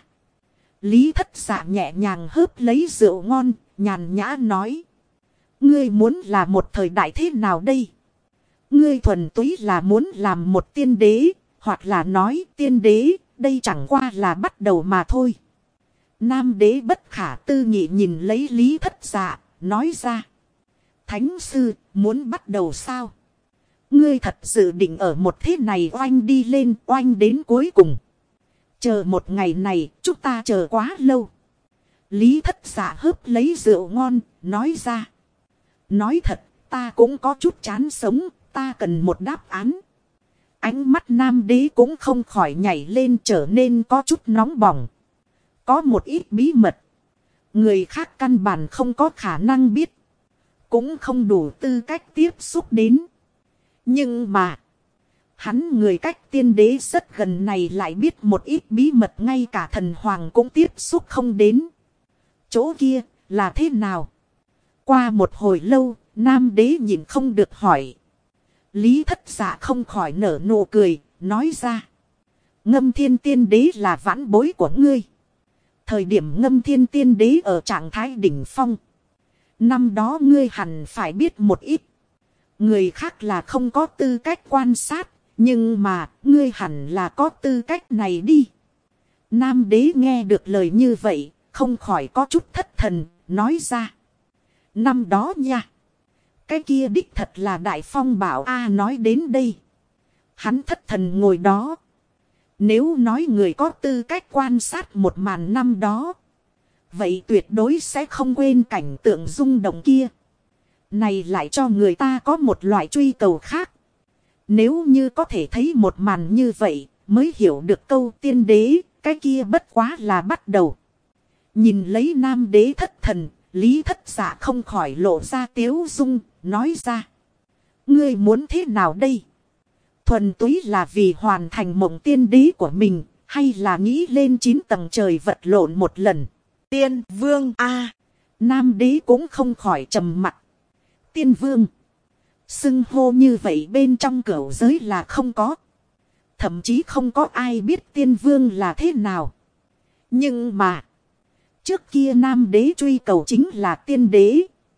Lý Thất Dạ nhẹ nhàng hớp lấy rượu ngon, nhàn nhã nói. Ngươi muốn là một thời đại thế nào đây? Ngươi thuần túy là muốn làm một tiên đế, hoặc là nói tiên đế, đây chẳng qua là bắt đầu mà thôi. Nam đế bất khả tư nghị nhìn lấy Lý Thất Dạ, nói ra. Thánh sư, muốn bắt đầu sao? Ngươi thật dự định ở một thế này oanh đi lên, oanh đến cuối cùng. Chờ một ngày này, chúng ta chờ quá lâu. Lý Thất Dạ hớp lấy rượu ngon, nói ra. Nói thật, ta cũng có chút chán sống, ta cần một đáp án. Ánh mắt nam đế cũng không khỏi nhảy lên, trở nên có chút nóng bỏng. Có một ít bí mật. Người khác căn bản không có khả năng biết. Cũng không đủ tư cách tiếp xúc đến. Nhưng mà, hắn người cách tiên đế rất gần này lại biết một ít bí mật ngay cả thần hoàng cũng tiếp xúc không đến. Chỗ kia là thế nào? Qua một hồi lâu, nam đế nhìn không được hỏi. Lý Thất Dạ không khỏi nở nụ cười, nói ra. Ngâm Thiên Tiên Đế là vãn bối của ngươi. Thời điểm Ngâm Thiên Tiên Đế ở trạng thái đỉnh phong. Năm đó ngươi hẳn phải biết một ít. Người khác là không có tư cách quan sát, nhưng mà ngươi hẳn là có tư cách này đi. Nam đế nghe được lời như vậy, không khỏi có chút thất thần, nói ra. Năm đó nha. Cái kia đích thật là Đại Phong Bảo A. Nói đến đây. Hắn thất thần ngồi đó. Nếu nói người có tư cách quan sát một màn năm đó. Vậy tuyệt đối sẽ không quên cảnh tượng rung động kia. Này lại cho người ta có một loại truy cầu khác. Nếu như có thể thấy một màn như vậy, mới hiểu được câu tiên đế, cái kia bất quá là bắt đầu. Nhìn lấy nam đế thất thần, Lý Thất Dạ không khỏi lộ ra tiếu dung, nói ra. Ngươi muốn thế nào đây? Thuần túy là vì hoàn thành mộng tiên đế của mình, hay là nghĩ lên 9 tầng trời vật lộn một lần? Tiên vương a. Nam đế cũng không khỏi trầm mặt. Tiên vương. Xưng hô như vậy bên trong cửu giới là không có. Thậm chí không có ai biết tiên vương là thế nào. Nhưng mà. Trước kia nam đế truy cầu chính là tiên đế.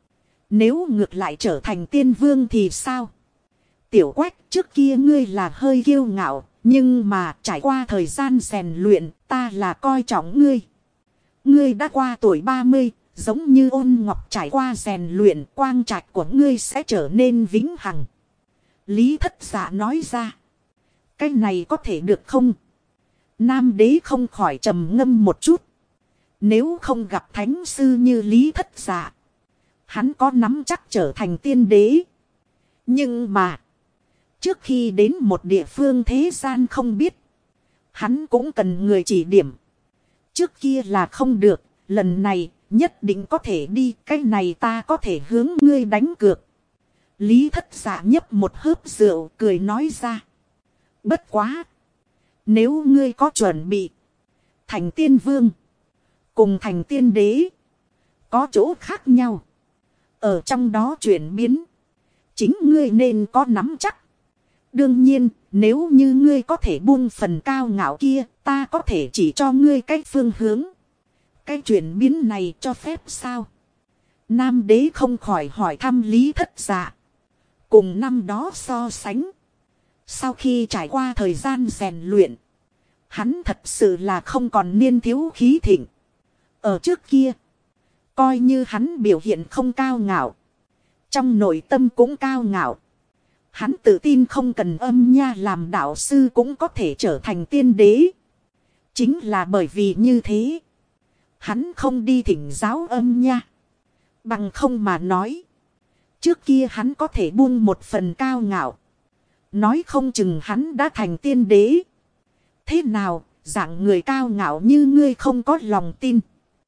Nếu ngược lại trở thành tiên vương thì sao? Tiểu Quách, trước kia ngươi là hơi kiêu ngạo. Nhưng mà trải qua thời gian rèn luyện, ta là coi trọng ngươi. Ngươi đã qua tuổi 30, giống như ôn ngọc trải qua rèn luyện, quang trạch của ngươi sẽ trở nên vĩnh hằng. Lý Thất Dạ nói ra. Cái này có thể được không? Nam đế không khỏi trầm ngâm một chút. Nếu không gặp thánh sư như Lý Thất Dạ, hắn có nắm chắc trở thành tiên đế. Nhưng mà, trước khi đến một địa phương thế gian không biết, hắn cũng cần người chỉ điểm. Trước kia là không được, lần này nhất định có thể đi, cái này ta có thể hướng ngươi đánh cược. Lý Thất Dạ nhấp một hớp rượu, cười nói ra. Bất quá, nếu ngươi có chuẩn bị thành tiên vương cùng thành tiên đế có chỗ khác nhau, ở trong đó chuyển biến chính ngươi nên có nắm chắc. Đương nhiên, nếu như ngươi có thể buông phần cao ngạo kia, ta có thể chỉ cho ngươi cái phương hướng. Cái chuyển biến này cho phép sao? Nam đế không khỏi hỏi thăm Lý Thất Dạ. Cùng năm đó so sánh, sau khi trải qua thời gian rèn luyện, hắn thật sự là không còn niên thiếu khí thịnh. Ở trước kia, coi như hắn biểu hiện không cao ngạo, trong nội tâm cũng cao ngạo. Hắn tự tin không cần âm nha làm đạo sư cũng có thể trở thành tiên đế. Chính là bởi vì như thế, hắn không đi thỉnh giáo âm nha. Bằng không mà nói, trước kia hắn có thể buông một phần cao ngạo, nói không chừng hắn đã thành tiên đế. Thế nào, dạng người cao ngạo như ngươi không có lòng tin?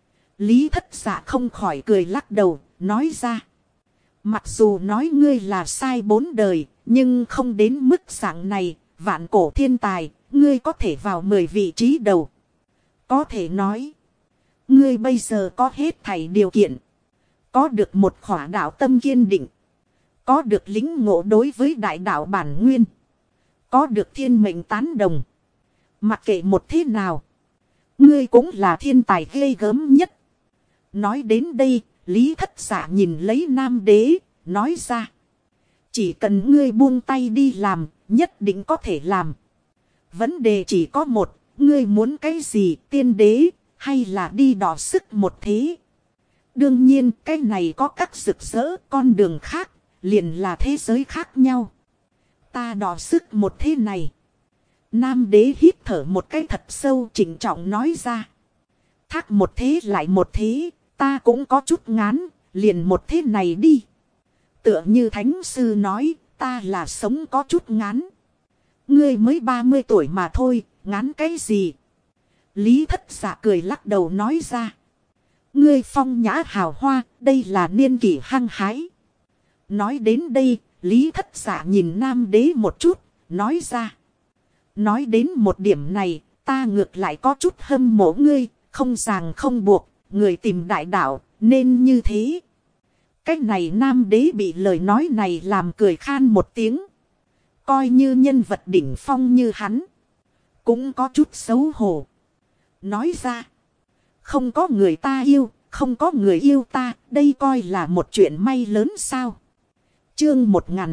Lý Thất Dạ không khỏi cười lắc đầu, nói ra. Mặc dù nói ngươi là sai 4 đời, nhưng không đến mức dạng này, vạn cổ thiên tài, ngươi có thể vào 10 vị trí đầu. Có thể nói, ngươi bây giờ có hết thảy điều kiện. Có được một khỏa đạo tâm kiên định. Có được lĩnh ngộ đối với đại đạo bản nguyên. Có được thiên mệnh tán đồng. Mặc kệ một thế nào, ngươi cũng là thiên tài ghê gớm nhất. Nói đến đây, Lý Thất Dạ nhìn lấy nam đế, nói ra. Chỉ cần ngươi buông tay đi làm, nhất định có thể làm. Vấn đề chỉ có một, ngươi muốn cái gì, tiên đế, hay là đi đọ sức một thế? Đương nhiên cái này có các rực rỡ con đường khác, liền là thế giới khác nhau. Ta đỏ sức một thế này. Nam đế hít thở một cái thật sâu, trịnh trọng nói ra. Thác một thế lại một thế, ta cũng có chút ngán, liền một thế này đi. Tựa như thánh sư nói, ta là sống có chút ngán. Ngươi mới 30 tuổi mà thôi, ngán cái gì? Lý Thất Dạ cười lắc đầu nói ra. Ngươi phong nhã hào hoa, đây là niên kỷ hăng hái. Nói đến đây, Lý Thất Dạ nhìn Nam đế một chút, nói ra. Nói đến một điểm này, ta ngược lại có chút hâm mộ ngươi, không ràng không buộc, người tìm đại đạo, nên như thế. Cái này Nam đế bị lời nói này làm cười khan một tiếng. Coi như nhân vật đỉnh phong như hắn, cũng có chút xấu hổ. Nói ra, không có người ta yêu, không có người yêu ta, đây coi là một chuyện may lớn sao. Chương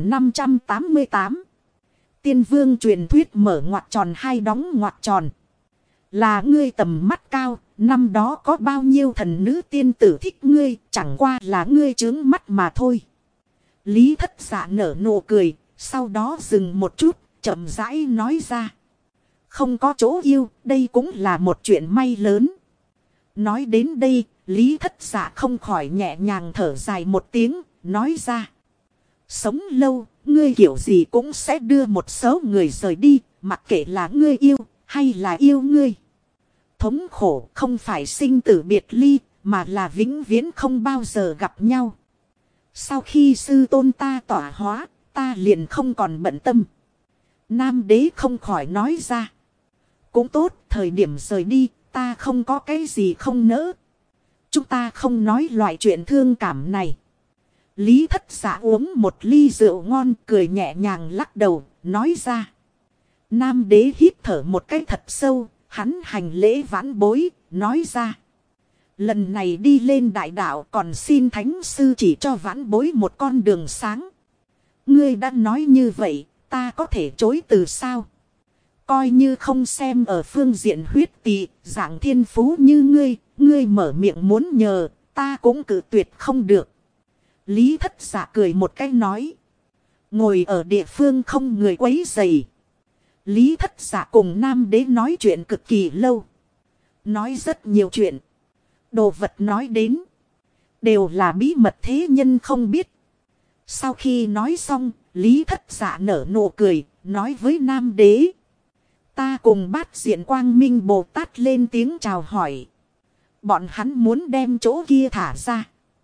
1588. Tiên vương truyền thuyết mở ngoặc tròn hai đóng ngoặc tròn. Là ngươi tầm mắt cao, năm đó có bao nhiêu thần nữ tiên tử thích ngươi, chẳng qua là ngươi trướng mắt mà thôi. Lý Thất Dạ nở nụ cười, sau đó dừng một chút, chậm rãi nói ra. Không có chỗ yêu, đây cũng là một chuyện may lớn. Nói đến đây, Lý Thất Dạ không khỏi nhẹ nhàng thở dài một tiếng, nói ra. Sống lâu, ngươi kiểu gì cũng sẽ đưa một số người rời đi, mặc kệ là ngươi yêu, hay là yêu ngươi. Thống khổ không phải sinh tử biệt ly, mà là vĩnh viễn không bao giờ gặp nhau. Sau khi sư tôn ta tỏa hóa, ta liền không còn bận tâm. Nam đế không khỏi nói ra. Cũng tốt, thời điểm rời đi, ta không có cái gì không nỡ. Chúng ta không nói loại chuyện thương cảm này. Lý Thất Dạ uống một ly rượu ngon, cười nhẹ nhàng lắc đầu, nói ra. Nam đế hít thở một cái thật sâu, hắn hành lễ vãn bối, nói ra. Lần này đi lên đại đạo còn xin thánh sư chỉ cho vãn bối một con đường sáng. Ngươi đã nói như vậy, ta có thể chối từ sao? Coi như không xem ở phương diện huyết tỳ, dạng thiên phú như ngươi mở miệng muốn nhờ, ta cũng cự tuyệt không được. Lý Thất Dạ cười một cái nói. Ngồi ở địa phương không người quấy rầy. Lý Thất Dạ cùng Nam đế nói chuyện cực kỳ lâu. Nói rất nhiều chuyện. Đồ vật nói đến. Đều là bí mật thế nhân không biết. Sau khi nói xong, Lý Thất Dạ nở nụ cười, nói với Nam đế. Ta cùng Bát Diện Quang Minh Bồ Tát lên tiếng chào hỏi. Bọn hắn muốn đem chỗ kia thả ra.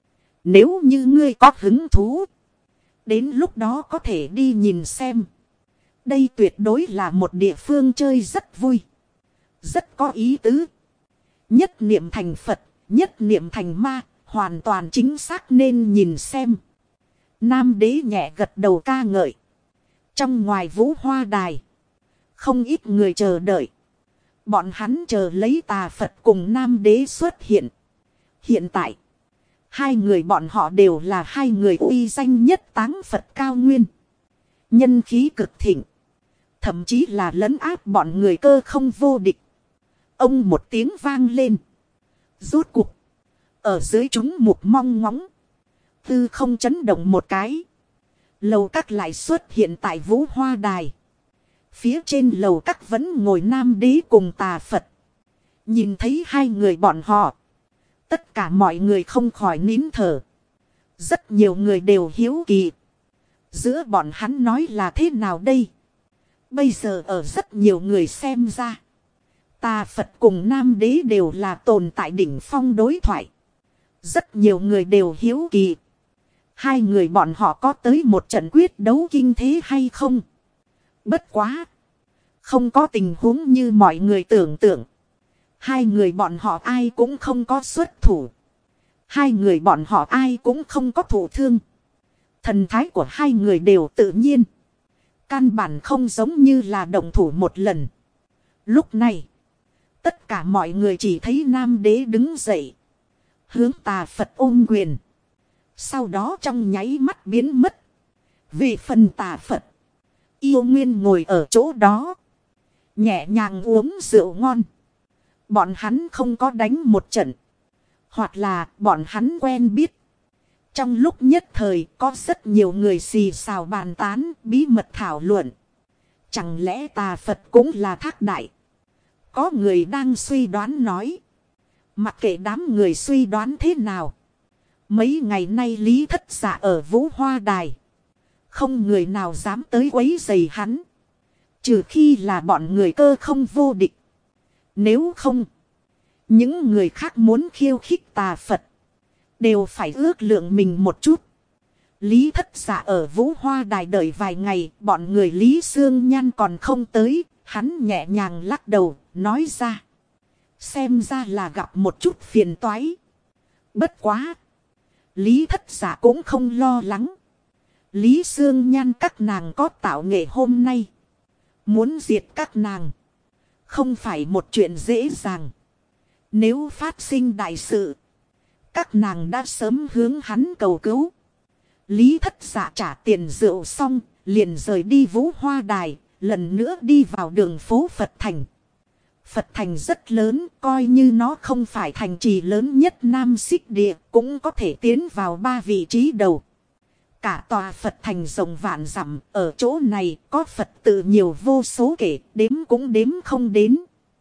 Nếu như ngươi có hứng thú, đến lúc đó có thể đi nhìn xem. Đây tuyệt đối là một địa phương chơi rất vui. Rất có ý tứ. Nhất niệm thành Phật, nhất niệm thành ma, hoàn toàn chính xác nên nhìn xem. Nam đế nhẹ gật đầu ca ngợi. Trong ngoài Vũ Hoa Đài, không ít người chờ đợi. Bọn hắn chờ lấy Tà Phật cùng Nam đế xuất hiện. Hiện tại, hai người bọn họ đều là hai người uy danh nhất Táng Phật cao nguyên. Nhân khí cực thịnh. Thậm chí là lấn áp bọn người cơ không vô địch. Ông một tiếng vang lên. Rốt cuộc. Ở dưới chúng mục mong ngóng. Tư không chấn động một cái. Lầu các lại xuất hiện tại Vũ Hoa Đài. Phía trên lầu các vẫn ngồi Nam đế cùng Tà Phật. Nhìn thấy hai người bọn họ. Tất cả mọi người không khỏi nín thở. Rất nhiều người đều hiếu kỳ. Giữa bọn hắn nói là thế nào đây? Bây giờ ở rất nhiều người xem ra. Tà Phật cùng Nam đế đều là tồn tại đỉnh phong đối thoại. Rất nhiều người đều hiếu kỳ. Hai người bọn họ có tới một trận quyết đấu kinh thế hay không? Bất quá. Không có tình huống như mọi người tưởng tượng. Hai người bọn họ ai cũng không có xuất thủ. Hai người bọn họ ai cũng không có thụ thương. Thần thái của hai người đều tự nhiên. Căn bản không giống như là động thủ một lần. Lúc này, tất cả mọi người chỉ thấy Nam đế đứng dậy. Hướng Tà Phật ôm quyền. Sau đó trong nháy mắt biến mất. Về phần Tà Phật, yêu nguyên ngồi ở chỗ đó. Nhẹ nhàng uống rượu ngon. Bọn hắn không có đánh một trận. Hoặc là bọn hắn quen biết. Trong lúc nhất thời có rất nhiều người xì xào bàn tán bí mật thảo luận. Chẳng lẽ tà Phật cũng là thác đại? Có người đang suy đoán nói. Mặc kệ đám người suy đoán thế nào. Mấy ngày nay Lý Thất Dạ ở Vũ Hoa Đài. Không người nào dám tới quấy rầy hắn. Trừ khi là bọn người cơ không vô địch. Nếu không, những người khác muốn khiêu khích tà Phật đều phải ước lượng mình một chút. Lý Thất Dạ ở Vũ Hoa Đài đợi vài ngày, bọn người Lý Xương Nhan còn không tới, hắn nhẹ nhàng lắc đầu, nói ra. Xem ra là gặp một chút phiền toái. Bất quá. Lý Thất Dạ cũng không lo lắng. Lý Xương Nhan các nàng có tạo nghệ hôm nay. Muốn diệt các nàng. Không phải một chuyện dễ dàng. Nếu phát sinh đại sự. Các nàng đã sớm hướng hắn cầu cứu. Lý Thất Dạ trả tiền rượu xong. Liền rời đi Vũ Hoa Đài. Lần nữa đi vào đường phố Phật Thành. Phật Thành rất lớn. Coi như nó không phải thành trì lớn nhất Nam Xích Địa. Cũng có thể tiến vào 3 vị trí đầu. Cả tòa Phật Thành rộng vạn dặm. Ở chỗ này có Phật tự nhiều vô số kể. Đếm cũng đếm không đến.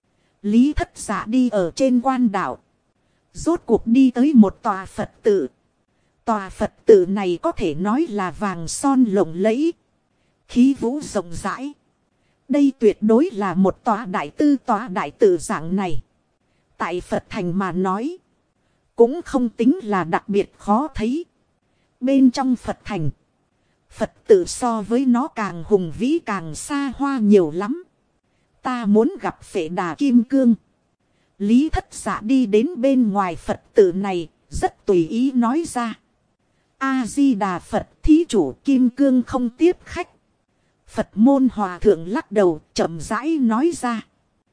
Lý Thất Dạ đi ở trên quan đảo. Rốt cuộc đi tới một tòa Phật tự. Tòa Phật tự này có thể nói là vàng son lộng lẫy. Khí vũ rộng rãi. Đây tuyệt đối là một tòa đại tự dạng này. Tại Phật Thành mà nói. Cũng không tính là đặc biệt khó thấy. Bên trong Phật Thành. Phật tự so với nó càng hùng vĩ càng xa hoa nhiều lắm. Ta muốn gặp Phệ Đà Kim Cương. Lý Thất Dạ đi đến bên ngoài Phật tự này. Rất tùy ý nói ra. A-di-đà Phật, thí chủ Kim Cương không tiếp khách. Phật môn hòa thượng lắc đầu chậm rãi nói ra.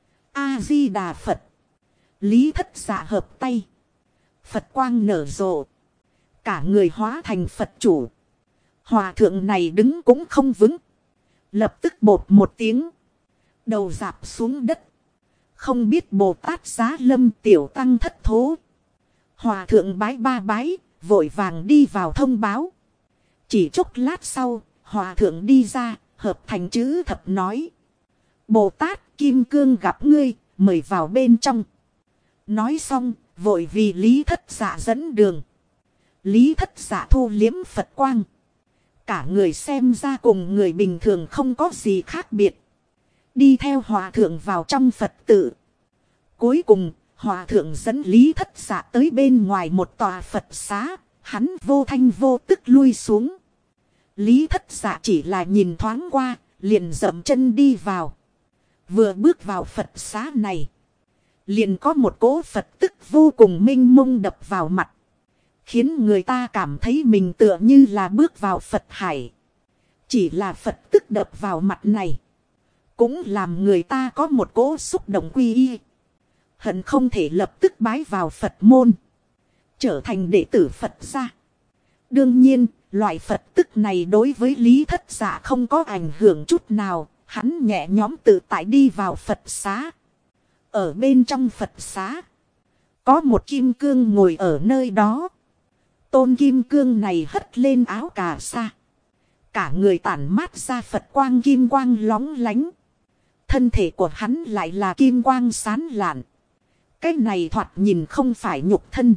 A-di-đà Phật. Lý Thất Dạ hợp tay. Phật quang nở rộ. Cả người hóa thành Phật chủ. Hòa thượng này đứng cũng không vững. Lập tức bột một tiếng. Đầu rạp xuống đất. Không biết Bồ Tát Giá Lâm tiểu tăng thất thố. Hòa thượng bái ba bái. Vội vàng đi vào thông báo. Chỉ chốc lát sau. Hòa thượng đi ra. Hợp thành chữ thập nói. Bồ Tát Kim Cương gặp ngươi. Mời vào bên trong. Nói xong. Vội vì Lý Thất Dạ dẫn đường. Lý Thất Dạ thu liếm Phật quang. Cả người xem ra cùng người bình thường không có gì khác biệt. Đi theo hòa thượng vào trong Phật tự. Cuối cùng, hòa thượng dẫn Lý Thất Dạ tới bên ngoài một tòa Phật xá. Hắn vô thanh vô tức lui xuống. Lý Thất Dạ chỉ là nhìn thoáng qua, liền dậm chân đi vào. Vừa bước vào Phật xá này. Liền có một cỗ Phật tức vô cùng minh mông đập vào mặt. Khiến người ta cảm thấy mình tựa như là bước vào Phật hải. Chỉ là Phật tức đập vào mặt này. Cũng làm người ta có một cỗ xúc động quy y. Hận không thể lập tức bái vào Phật môn. Trở thành đệ tử Phật gia. Đương nhiên, loại Phật tức này đối với Lý Thất Dạ không có ảnh hưởng chút nào. Hắn nhẹ nhõm tự tại đi vào Phật xá. Ở bên trong Phật xá. Có một kim cương ngồi ở nơi đó. Tôn kim cương này hất lên áo cà sa. Cả người tản mát ra Phật quang kim quang lóng lánh. Thân thể của hắn lại là kim quang sán lạn. Cái này thoạt nhìn không phải nhục thân.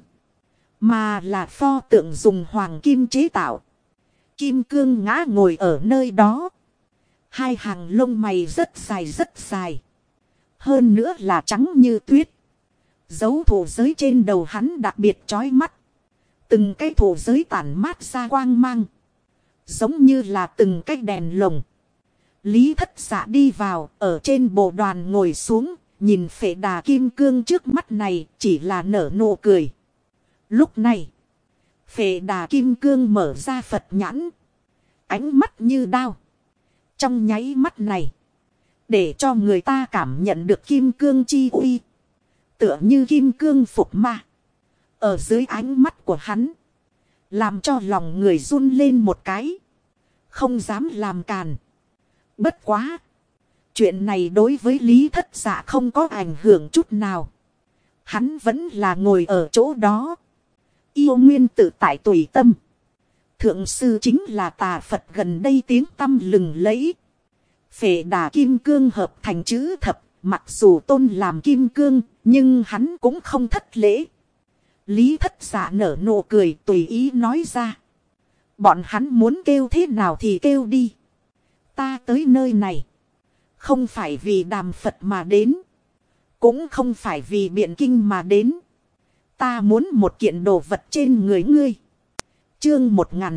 Mà là pho tượng dùng hoàng kim chế tạo. Kim cương ngã ngồi ở nơi đó. Hai hàng lông mày rất dài. Hơn nữa là trắng như tuyết. Dấu thủ giới trên đầu hắn đặc biệt chói mắt. Từng cái thủ giới tản mát ra quang mang. Giống như là từng cái đèn lồng. Lý Thất Dạ đi vào, ở trên bộ đoàn ngồi xuống, nhìn Phệ Đà Kim Cương trước mắt này chỉ là nở nụ cười. Lúc này, Phệ Đà Kim Cương mở ra Phật nhãn. Ánh mắt như đao. Trong nháy mắt này, để cho người ta cảm nhận được Kim Cương chi uy. Tựa như Kim Cương phục ma. Ở dưới ánh mắt của hắn. Làm cho lòng người run lên một cái. Không dám làm càn. Bất quá. Chuyện này đối với Lý Thất Dạ không có ảnh hưởng chút nào. Hắn vẫn là ngồi ở chỗ đó. Yêu nguyên tự tại tùy tâm. Thượng sư chính là tà Phật gần đây tiếng tăm lừng lẫy. Phệ Đà kim cương hợp thành chữ thập. Mặc dù tôn làm kim cương, nhưng hắn cũng không thất lễ. Lý Thất Dạ nở nụ cười tùy ý nói ra. Bọn hắn muốn kêu thế nào thì kêu đi. Ta tới nơi này. Không phải vì đàm Phật mà đến. Cũng không phải vì biện kinh mà đến. Ta muốn một kiện đồ vật trên người ngươi. Chương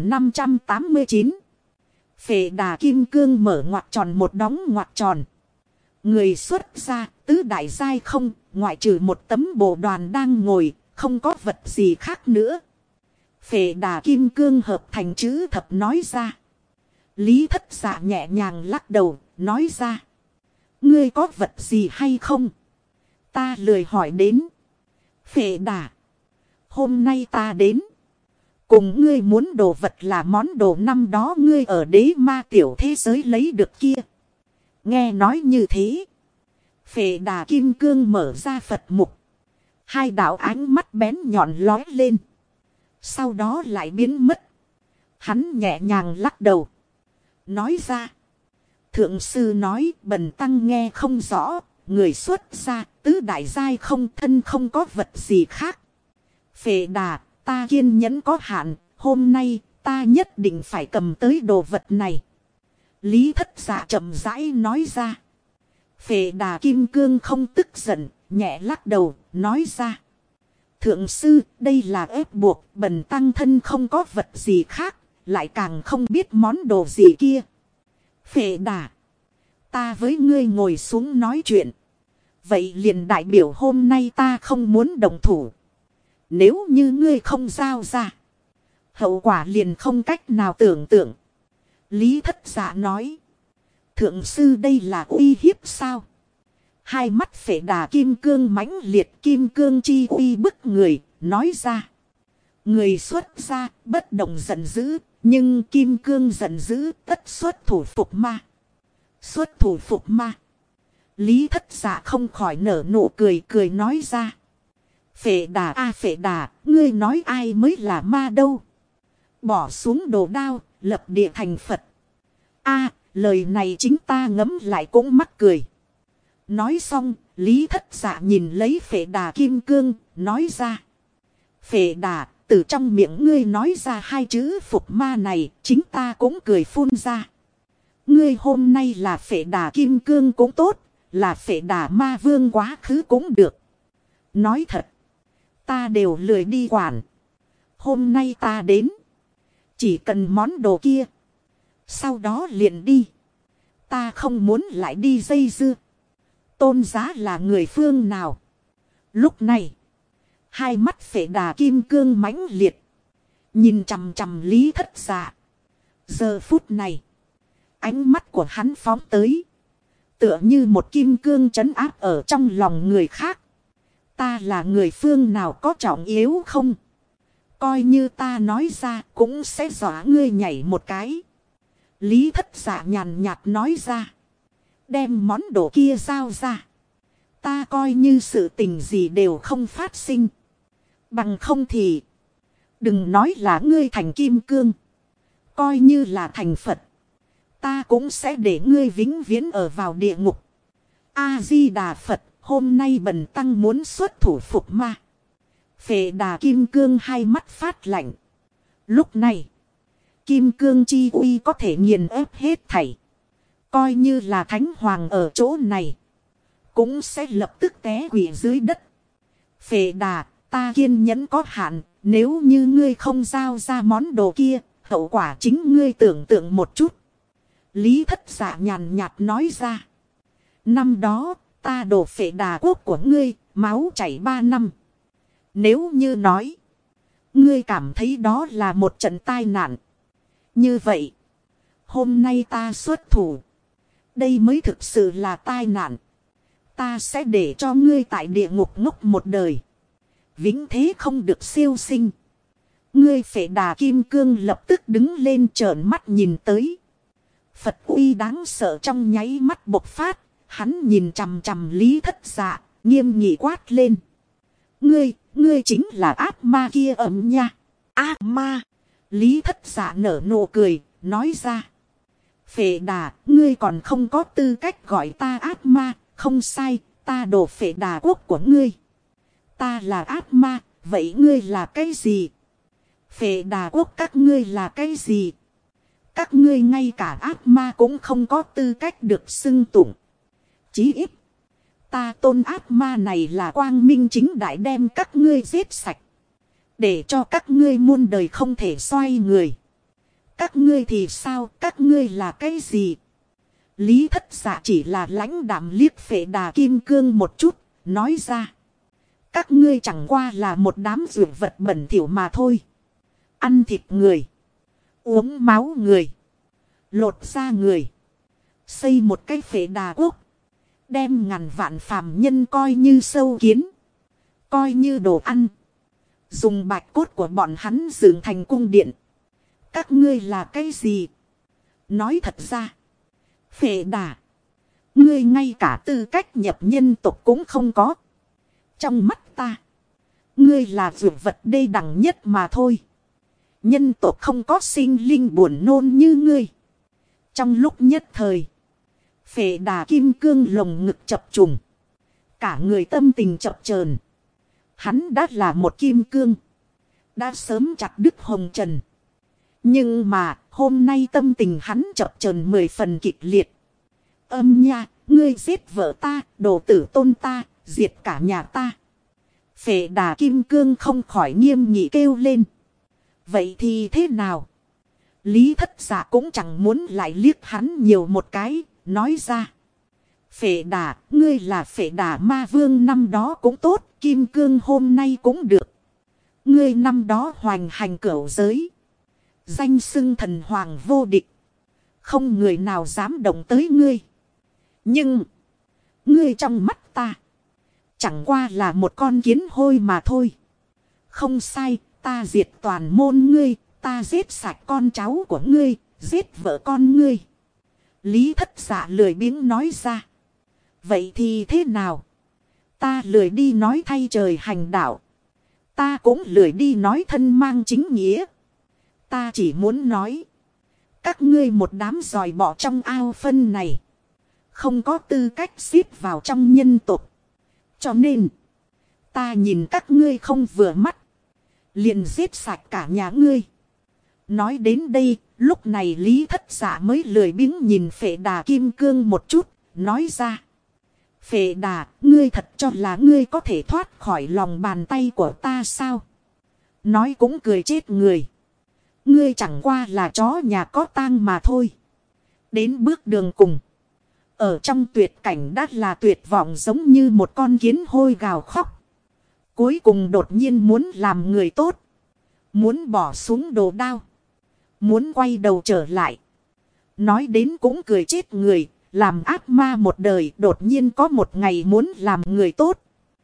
1589. Phệ Đà kim cương mở ngoặc tròn một đóng ngoặc tròn. Người xuất ra tứ đại giai không, ngoại trừ một tấm bộ đoàn đang ngồi, không có vật gì khác nữa. Phệ Đà kim cương hợp thành chữ thập nói ra. Lý Thất Dạ nhẹ nhàng lắc đầu, nói ra. Ngươi có vật gì hay không? Ta lười hỏi đến. Phệ Đà. Hôm nay ta đến. Cùng ngươi muốn đồ vật là món đồ năm đó ngươi ở đế ma tiểu thế giới lấy được kia. Nghe nói như thế. Phệ Đà kim cương mở ra Phật mục. Hai đạo ánh mắt bén nhọn lói lên. Sau đó lại biến mất. Hắn nhẹ nhàng lắc đầu. Nói ra. Thượng sư nói bần tăng nghe không rõ. Người xuất ra tứ đại giai không thân không có vật gì khác. Phệ Đà ta kiên nhẫn có hạn. Hôm nay ta nhất định phải cầm tới đồ vật này. Lý Thất Dạ chậm rãi nói ra. Phệ Đà kim cương không tức giận, nhẹ lắc đầu, nói ra. Thượng sư, đây là ép buộc, bần tăng thân không có vật gì khác, lại càng không biết món đồ gì kia. Phệ Đà, ta với ngươi ngồi xuống nói chuyện. Vậy liền đại biểu hôm nay ta không muốn đồng thủ. Nếu như ngươi không giao ra, hậu quả liền không cách nào tưởng tượng. Lý Thất Dạ nói. Thượng sư đây là uy hiếp sao? Hai mắt Phệ Đà kim cương mãnh liệt kim cương chi uy bức người, nói ra. Người xuất ra, bất động giận dữ, nhưng kim cương giận dữ tất xuất thủ phục ma. Xuất thủ phục ma. Lý Thất Dạ không khỏi nở nụ cười cười nói ra. Phệ Đà a Phệ Đà, ngươi nói ai mới là ma đâu? Bỏ xuống đồ đao, lập địa thành Phật. A, lời này chính ta ngẫm lại cũng mắc cười. Nói xong, Lý Thất Dạ nhìn lấy Phệ Đà kim cương, nói ra. Phệ Đà, từ trong miệng ngươi nói ra hai chữ phục ma này, chính ta cũng cười phun ra. Ngươi hôm nay là Phệ Đà kim cương cũng tốt, là Phệ Đà ma vương quá khứ cũng được. Nói thật, ta đều lười đi quản. Hôm nay ta đến, chỉ cần món đồ kia. Sau đó liền đi. Ta không muốn lại đi dây dưa. Tôn giá là người phương nào? Lúc này, hai mắt Phệ Đà kim cương mãnh liệt. Nhìn chằm chằm Lý Thất Dạ. Giờ phút này, ánh mắt của hắn phóng tới. Tựa như một kim cương trấn áp ở trong lòng người khác. Ta là người phương nào có trọng yếu không? Coi như ta nói ra cũng sẽ dọa ngươi nhảy một cái. Lý Thất Dạ nhàn nhạt nói ra. Đem món đồ kia giao ra. Ta coi như sự tình gì đều không phát sinh. Bằng không thì. Đừng nói là ngươi thành kim cương. Coi như là thành Phật. Ta cũng sẽ để ngươi vĩnh viễn ở vào địa ngục. A-di-đà Phật. Hôm nay bần tăng muốn xuất thủ phục ma. Phệ Đà kim cương hai mắt phát lạnh. Lúc này. Kim cương chi uy có thể nghiền ép hết thảy. Coi như là thánh hoàng ở chỗ này. Cũng sẽ lập tức té quỵ dưới đất. Phệ Đà, ta kiên nhẫn có hạn. Nếu như ngươi không giao ra món đồ kia. Hậu quả chính ngươi tưởng tượng một chút. Lý Thất Dạ nhàn nhạt nói ra. Năm đó, ta đổ Phệ Đà quốc của ngươi, máu chảy 3 năm. Nếu như nói, ngươi cảm thấy đó là một trận tai nạn. Như vậy, hôm nay ta xuất thủ. Đây mới thực sự là tai nạn. Ta sẽ để cho ngươi tại địa ngục ngốc một đời. Vĩnh thế không được siêu sinh. Ngươi Phệ Đà kim cương lập tức đứng lên trợn mắt nhìn tới. Phật uy đáng sợ trong nháy mắt bộc phát. Hắn nhìn chằm chằm Lý Thất Dạ, nghiêm nghị quát lên. Ngươi chính là ác ma kia ấm nha. Ác ma. Lý Thất Dạ nở nụ cười, nói ra. Phệ Đà, ngươi còn không có tư cách gọi ta ác ma. Không sai, ta đồ Phệ Đà quốc của ngươi. Ta là ác ma, vậy ngươi là cái gì? Phệ Đà quốc các ngươi là cái gì? Các ngươi ngay cả ác ma cũng không có tư cách được xưng tụng. Chí ít, ta tôn ác ma này là quang minh chính đại đem các ngươi giết sạch. Để cho các ngươi muôn đời không thể xoay người. Các ngươi thì sao? Các ngươi là cái gì? Lý Thất Dạ chỉ là lãnh đạm liếc Phệ Đà kim cương một chút, nói ra. Các ngươi chẳng qua là một đám dược vật bẩn thỉu mà thôi. Ăn thịt người, uống máu người, lột da người, xây một cái Phệ Đà quốc, đem ngàn vạn phàm nhân coi như sâu kiến, coi như đồ ăn, dùng bạch cốt của bọn hắn dựng thành cung điện. Các ngươi là cái gì? Nói thật ra, Phệ Đà, ngươi ngay cả tư cách nhập nhân tộc cũng không có. Trong mắt ta, ngươi là dược vật đê đẳng nhất mà thôi. Nhân tộc không có sinh linh buồn nôn như ngươi. Trong lúc nhất thời, Phệ Đà kim cương lồng ngực chập trùng, cả người tâm tình chập chờn. Hắn đã là một kim cương, đã sớm chặt đứt hồng trần. Nhưng mà hôm nay tâm tình hắn chập chờn 10 phần kịch liệt. Âm nha, ngươi giết vợ ta, đồ tử tôn ta, diệt cả nhà ta. Phệ Đà kim cương không khỏi nghiêm nghị kêu lên. Vậy thì thế nào? Lý Thất Dạ cũng chẳng muốn lại liếc hắn nhiều một cái, nói ra. Phệ Đà, ngươi là Phệ Đà ma vương năm đó cũng tốt, kim cương hôm nay cũng được. Ngươi năm đó hoành hành cửu giới, danh xưng thần hoàng vô địch, không người nào dám động tới ngươi. Nhưng ngươi trong mắt ta chẳng qua là một con kiến hôi mà thôi. Không sai, ta diệt toàn môn ngươi, ta giết sạch con cháu của ngươi, giết vợ con ngươi. Lý Thất Dạ lười biếng nói ra. Vậy thì thế nào? Ta lười đi nói thay trời hành đạo, ta cũng lười đi nói thân mang chính nghĩa. Ta chỉ muốn nói, các ngươi một đám giòi bọ trong ao phân này, không có tư cách xếp vào trong nhân tộc. Cho nên, ta nhìn các ngươi không vừa mắt, liền giết sạch cả nhà ngươi. Nói đến đây, lúc này Lý Thất Dạ mới lười biếng nhìn Phệ Đà kim cương một chút, nói ra. Phệ Đà, ngươi thật cho là ngươi có thể thoát khỏi lòng bàn tay của ta sao? Nói cũng cười chết người. Ngươi chẳng qua là chó nhà có tang mà thôi. Đến bước đường cùng, ở trong tuyệt cảnh đã là tuyệt vọng, giống như một con kiến hôi gào khóc. Cuối cùng đột nhiên muốn làm người tốt, muốn bỏ xuống đồ đao, muốn quay đầu trở lại. Nói đến cũng cười chết người, làm ác ma một đời, đột nhiên có một ngày muốn làm người tốt.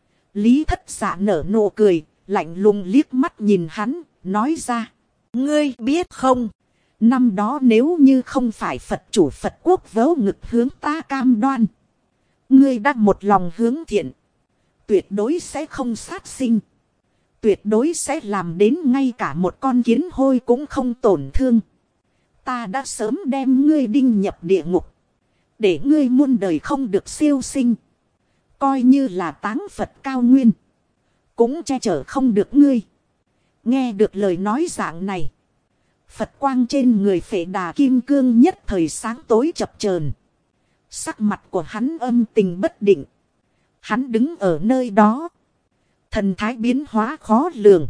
Lý Thất Dạ nở nụ cười, lạnh lùng liếc mắt nhìn hắn, nói ra. Ngươi biết không, năm đó nếu như không phải Phật chủ Phật quốc vớ ngực hướng ta cam đoan, ngươi đã một lòng hướng thiện, tuyệt đối sẽ không sát sinh, tuyệt đối sẽ làm đến ngay cả một con kiến hôi cũng không tổn thương. Ta đã sớm đem ngươi đinh nhập địa ngục, để ngươi muôn đời không được siêu sinh. Coi như là táng Phật cao nguyên, cũng che chở không được ngươi. Nghe được lời nói dạng này, Phật quang trên người Phệ Đà kim cương nhất thời sáng tối chập chờn. Sắc mặt của hắn âm tình bất định. Hắn đứng ở nơi đó, thần thái biến hóa khó lường.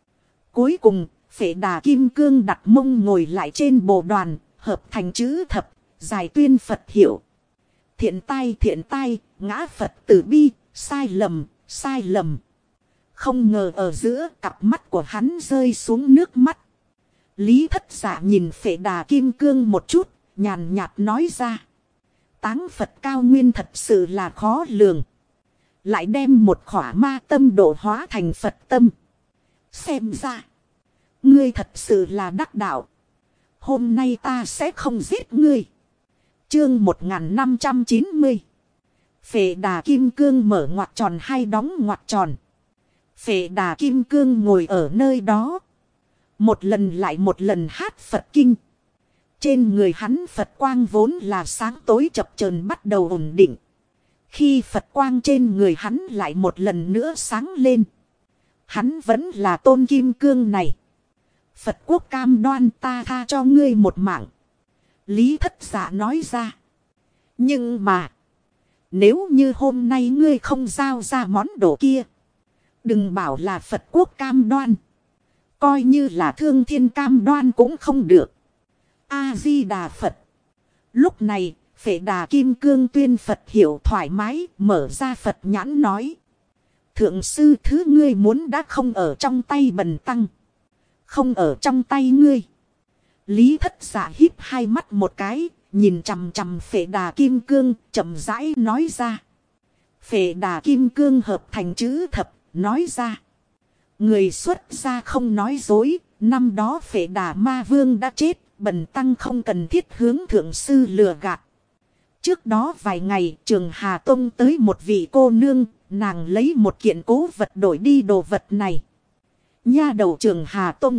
Cuối cùng, Phệ Đà kim cương đặt mông ngồi lại trên bồ đoàn, hợp thành chữ thập, giải tuyên Phật hiệu. Thiện tai, ngã Phật tử bi, sai lầm, sai lầm. Không ngờ ở giữa cặp mắt của hắn rơi xuống nước mắt. Lý Thất Dạ nhìn Phệ Đà kim cương một chút, nhàn nhạt nói ra. Táng Phật cao nguyên thật sự là khó lường. Lại đem một khỏa ma tâm độ hóa thành Phật tâm. Xem ra, ngươi thật sự là đắc đạo. Hôm nay ta sẽ không giết ngươi. Chương 1590. Phệ Đà kim cương mở ngoặc tròn hay đóng ngoặc tròn. Phệ Đà Kim Cương ngồi ở nơi đó. Một lần lại một lần hát Phật kinh. Trên người hắn Phật quang vốn là sáng tối chập chờn bắt đầu ổn định. Khi Phật quang trên người hắn lại một lần nữa sáng lên. Hắn vẫn là tôn kim cương này. Phật quốc cam đoan ta tha cho ngươi một mạng. Lý Thất Dạ nói ra. Nhưng mà. Nếu như hôm nay ngươi không giao ra món đồ kia. Đừng bảo là Phật quốc cam đoan. Coi như là thương thiên cam đoan cũng không được. A-di-đà Phật. Lúc này, Phệ Đà Kim Cương tuyên Phật hiểu thoải mái, mở ra Phật nhãn nói. Thượng sư thứ ngươi muốn đã không ở trong tay bần tăng. Không ở trong tay ngươi. Lý Thất Dạ híp hai mắt một cái, nhìn chằm chằm Phệ Đà Kim Cương, chậm rãi nói ra. Phệ Đà Kim Cương hợp thành chữ thập, nói ra. Người xuất gia không nói dối, năm đó Phệ Đà Ma Vương đã chết, bần tăng không cần thiết hướng thượng sư lừa gạt. Trước đó vài ngày, Trường Hà Tông tới một vị cô nương, nàng lấy một kiện cố vật đổi đi đồ vật này. Nha đầu Trường Hà Tông.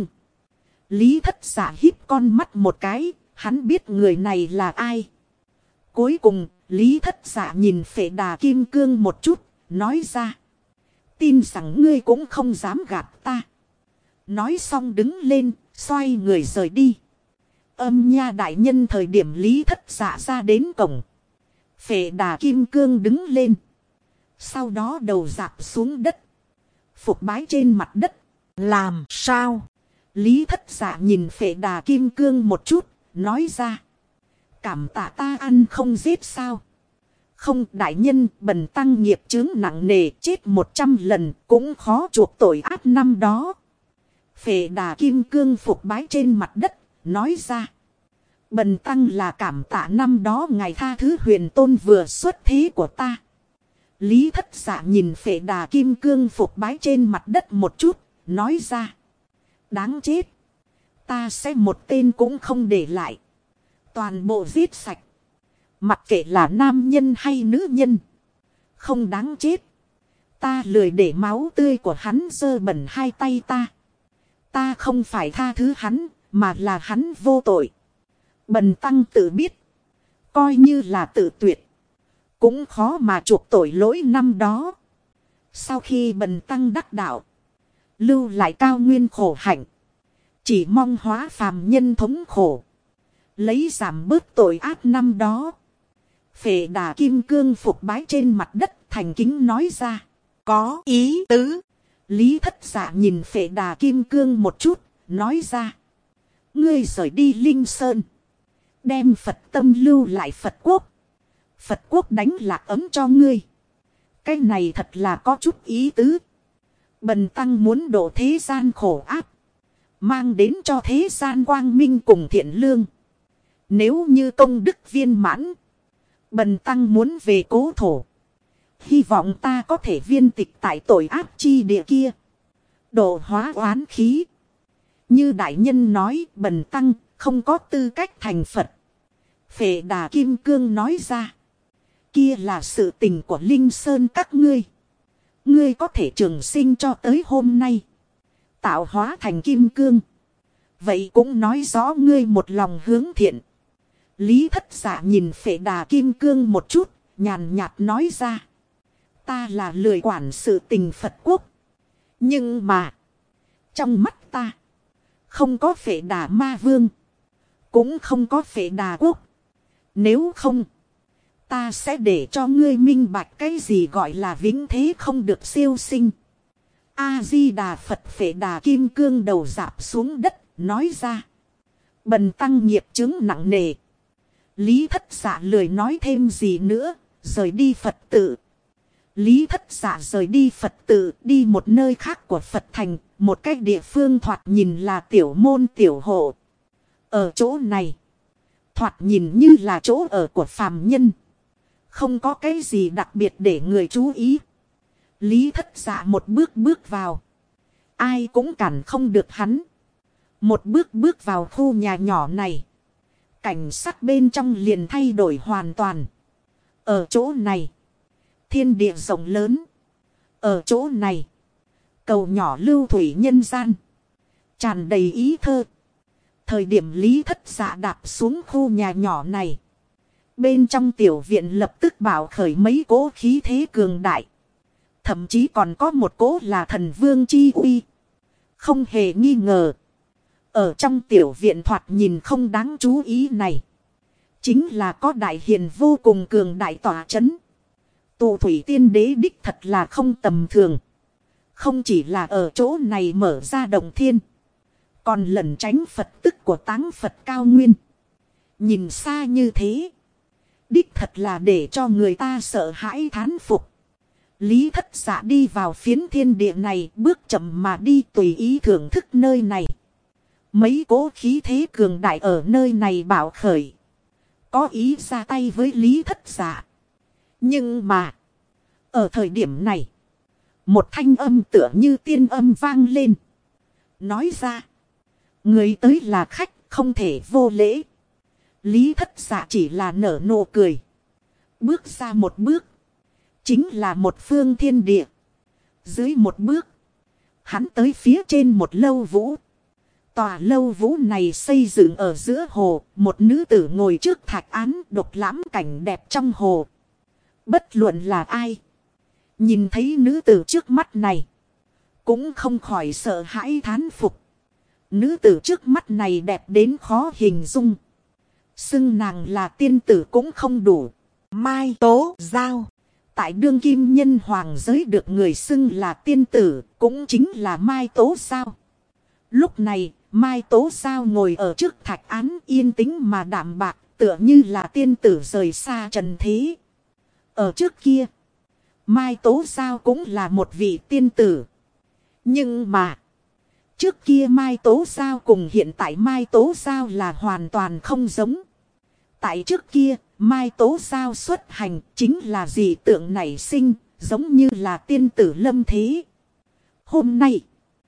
Lý Thất Dạ híp con mắt một cái, hắn biết người này là ai. Cuối cùng, Lý Thất Dạ nhìn Phệ Đà Kim Cương một chút, nói ra. Tin rằng ngươi cũng không dám gạt ta. Nói xong đứng lên, xoay người rời đi. Âm nha đại nhân thời điểm Lý Thất Dạ ra đến cổng. Phệ Đà Kim Cương đứng lên. Sau đó đầu dạp xuống đất. Phục bái trên mặt đất. Làm sao? Lý Thất Dạ nhìn Phệ Đà Kim Cương một chút, nói ra. Cảm tạ ta ăn không giết sao? Không đại nhân, bần tăng nghiệp chướng nặng nề, chết 100 lần cũng khó chuộc tội ác năm đó. Phệ Đà Kim Cương phục bái trên mặt đất, nói ra. Bần tăng là cảm tạ năm đó ngài tha thứ Huyền Tôn vừa xuất thế của ta. Lý Thất Dạ nhìn Phệ Đà Kim Cương phục bái trên mặt đất một chút, nói ra. Đáng chết. Ta sẽ một tên cũng không để lại. Toàn bộ giết sạch. Mặc kệ là nam nhân hay nữ nhân. Không đáng chết. Ta lười để máu tươi của hắn dơ bẩn hai tay ta. Ta không phải tha thứ hắn, mà là hắn vô tội. Bần tăng tự biết. Coi như là tự tuyệt. Cũng khó mà chuộc tội lỗi năm đó. Sau khi bần tăng đắc đạo. Lưu lại cao nguyên khổ hạnh. Chỉ mong hóa phàm nhân thống khổ. Lấy giảm bớt tội ác năm đó. Phệ Đà Kim Cương phục bái trên mặt đất thành kính nói ra. Có ý tứ. Lý Thất Dạ nhìn Phệ Đà Kim Cương một chút. Nói ra. Ngươi rời đi Linh Sơn. Đem Phật tâm lưu lại Phật quốc. Phật quốc đánh lạc ấm cho ngươi. Cái này thật là có chút ý tứ. Bần tăng muốn độ thế gian khổ áp. Mang đến cho thế gian quang minh cùng thiện lương. Nếu như công đức viên mãn. Bần tăng muốn về cố thổ. Hy vọng ta có thể viên tịch tại tội ác chi địa kia. Độ hóa oán khí. Như đại nhân nói bần tăng không có tư cách thành Phật. Phệ Đà Kim Cương nói ra. Kia là sự tình của Linh Sơn các ngươi. Ngươi có thể trường sinh cho tới hôm nay. Tạo hóa thành kim cương. Vậy cũng nói rõ ngươi một lòng hướng thiện. Lý Thất Dạ nhìn Phệ Đà Kim Cương một chút. Nhàn nhạt nói ra. Ta là lười quản sự tình Phật quốc. Nhưng mà. Trong mắt ta. Không có Phệ Đà Ma Vương. Cũng không có Phệ Đà Quốc. Nếu không. Ta sẽ để cho ngươi minh bạch cái gì gọi là vĩnh thế không được siêu sinh. A-di-đà Phật. Phệ Đà Kim Cương đầu dạp xuống đất. Nói ra. Bần tăng nghiệp chướng nặng nề. Lý Thất Dạ lười nói thêm gì nữa. Rời đi Phật tự. Lý Thất Dạ rời đi Phật tự. Đi một nơi khác của Phật thành. Một cái địa phương thoạt nhìn là tiểu môn tiểu hộ. Ở chỗ này. Thoạt nhìn như là chỗ ở của phàm nhân. Không có cái gì đặc biệt để người chú ý. Lý Thất Dạ một bước bước vào. Ai cũng cản không được hắn. Một bước bước vào khu nhà nhỏ này. Cảnh sắc bên trong liền thay đổi hoàn toàn. Ở chỗ này. Thiên địa rộng lớn. Ở chỗ này. Cầu nhỏ lưu thủy nhân gian. Tràn đầy ý thơ. Thời điểm Lý Thất Dạ đạp xuống khu nhà nhỏ này. Bên trong tiểu viện lập tức bảo khởi mấy cỗ khí thế cường đại. Thậm chí còn có một cỗ là thần vương chi uy. Không hề nghi ngờ. Ở trong tiểu viện thoạt nhìn không đáng chú ý này. Chính là có đại hiền vô cùng cường đại tỏa chấn. Tụ thủy tiên đế đích thật là không tầm thường. Không chỉ là ở chỗ này mở ra động thiên. Còn lẩn tránh Phật tức của táng Phật cao nguyên. Nhìn xa như thế. Đích thật là để cho người ta sợ hãi thán phục. Lý Thất Dạ đi vào phiến thiên địa này, bước chậm mà đi tùy ý thưởng thức nơi này. Mấy cỗ khí thế cường đại ở nơi này bảo khởi. Có ý ra tay với Lý Thất Dạ. Nhưng mà, ở thời điểm này, một thanh âm tựa như tiên âm vang lên. Nói ra, người tới là khách, không thể vô lễ. Lý Thất Dạ chỉ là nở nụ cười. Bước ra một bước. Chính là một phương thiên địa. Dưới một bước. Hắn tới phía trên một lâu vũ. Tòa lâu vũ này xây dựng ở giữa hồ. Một nữ tử ngồi trước thạch án độc lãm cảnh đẹp trong hồ. Bất luận là ai. Nhìn thấy nữ tử trước mắt này. Cũng không khỏi sợ hãi thán phục. Nữ tử trước mắt này đẹp đến khó hình dung. Xưng nàng là tiên tử cũng không đủ. Mai Tố Giao. Tại đương kim nhân hoàng giới được người xưng là tiên tử. Cũng chính là Mai Tố Giao. Lúc này Mai Tố Giao ngồi ở trước thạch án yên tĩnh mà đạm bạc. Tựa như là tiên tử rời xa trần thế. Ở trước kia Mai Tố Giao cũng là một vị tiên tử. Nhưng mà trước kia Mai Tố Giao cùng hiện tại Mai Tố Giao là hoàn toàn không giống. Tại trước kia, Mai Tố Giao xuất hành chính là dị tượng nảy sinh, giống như là tiên tử lâm thế. Hôm nay,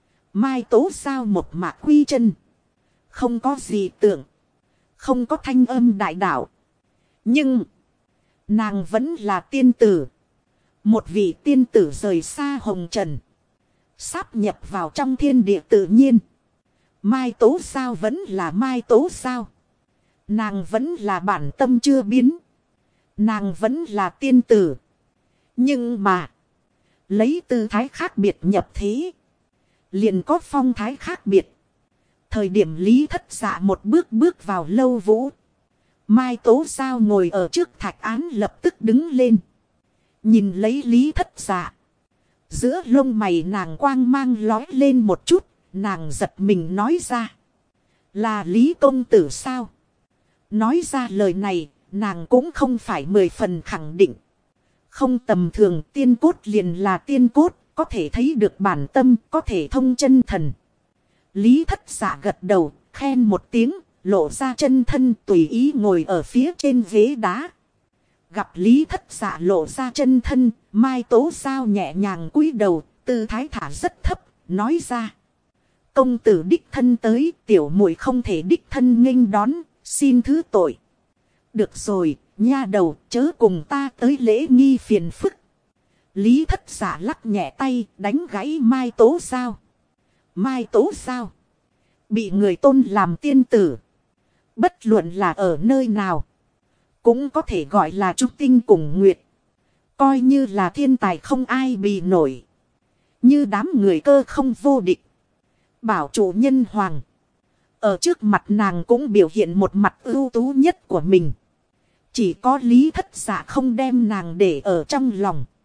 Mai Tố Giao một mạc quy chân. Không có dị tượng, không có thanh âm đại đạo. Nhưng, nàng vẫn là tiên tử. Một vị tiên tử rời xa hồng trần. Sáp nhập vào trong thiên địa tự nhiên. Mai Tố Giao vẫn là Mai Tố Giao. Nàng vẫn là bản tâm chưa biến. Nàng vẫn là tiên tử. Nhưng mà, lấy tư thái khác biệt nhập thế. Liền có phong thái khác biệt. Thời điểm Lý Thất Dạ một bước bước vào lâu vũ. Mai Tố Giao ngồi ở trước thạch án lập tức đứng lên. Nhìn lấy Lý Thất Dạ. Giữa lông mày nàng quang mang lói lên một chút. Nàng giật mình nói ra. Là Lý công tử sao? Nói ra lời này, nàng cũng không phải 10 phần khẳng định. Không tầm thường, tiên cốt liền là tiên cốt, có thể thấy được bản tâm, có thể thông chân thần. Lý Thất Dạ gật đầu, khen một tiếng, lộ ra chân thân tùy ý ngồi ở phía trên ghế đá. Gặp Lý Thất Dạ lộ ra chân thân, Mai Tố Giao nhẹ nhàng cúi đầu, tư thái thả rất thấp, nói ra. Công tử đích thân tới, tiểu muội không thể đích thân nghênh đón. Xin thứ tội. Được rồi, nha đầu, chớ cùng ta tới lễ nghi phiền phức. Lý Thất Dạ lắc nhẹ tay, đánh gãy Mai Tố Giao. Mai Tố Giao bị người tôn làm tiên tử. Bất luận là ở nơi nào, cũng có thể gọi là trúc tinh cùng nguyệt. Coi như là thiên tài không ai bì nổi. Như đám người cơ không vô địch. Bảo chủ nhân hoàng. Ở trước mặt nàng cũng biểu hiện một mặt ưu tú nhất của mình. Chỉ có Lý Thất Dạ không đem nàng để ở trong lòng.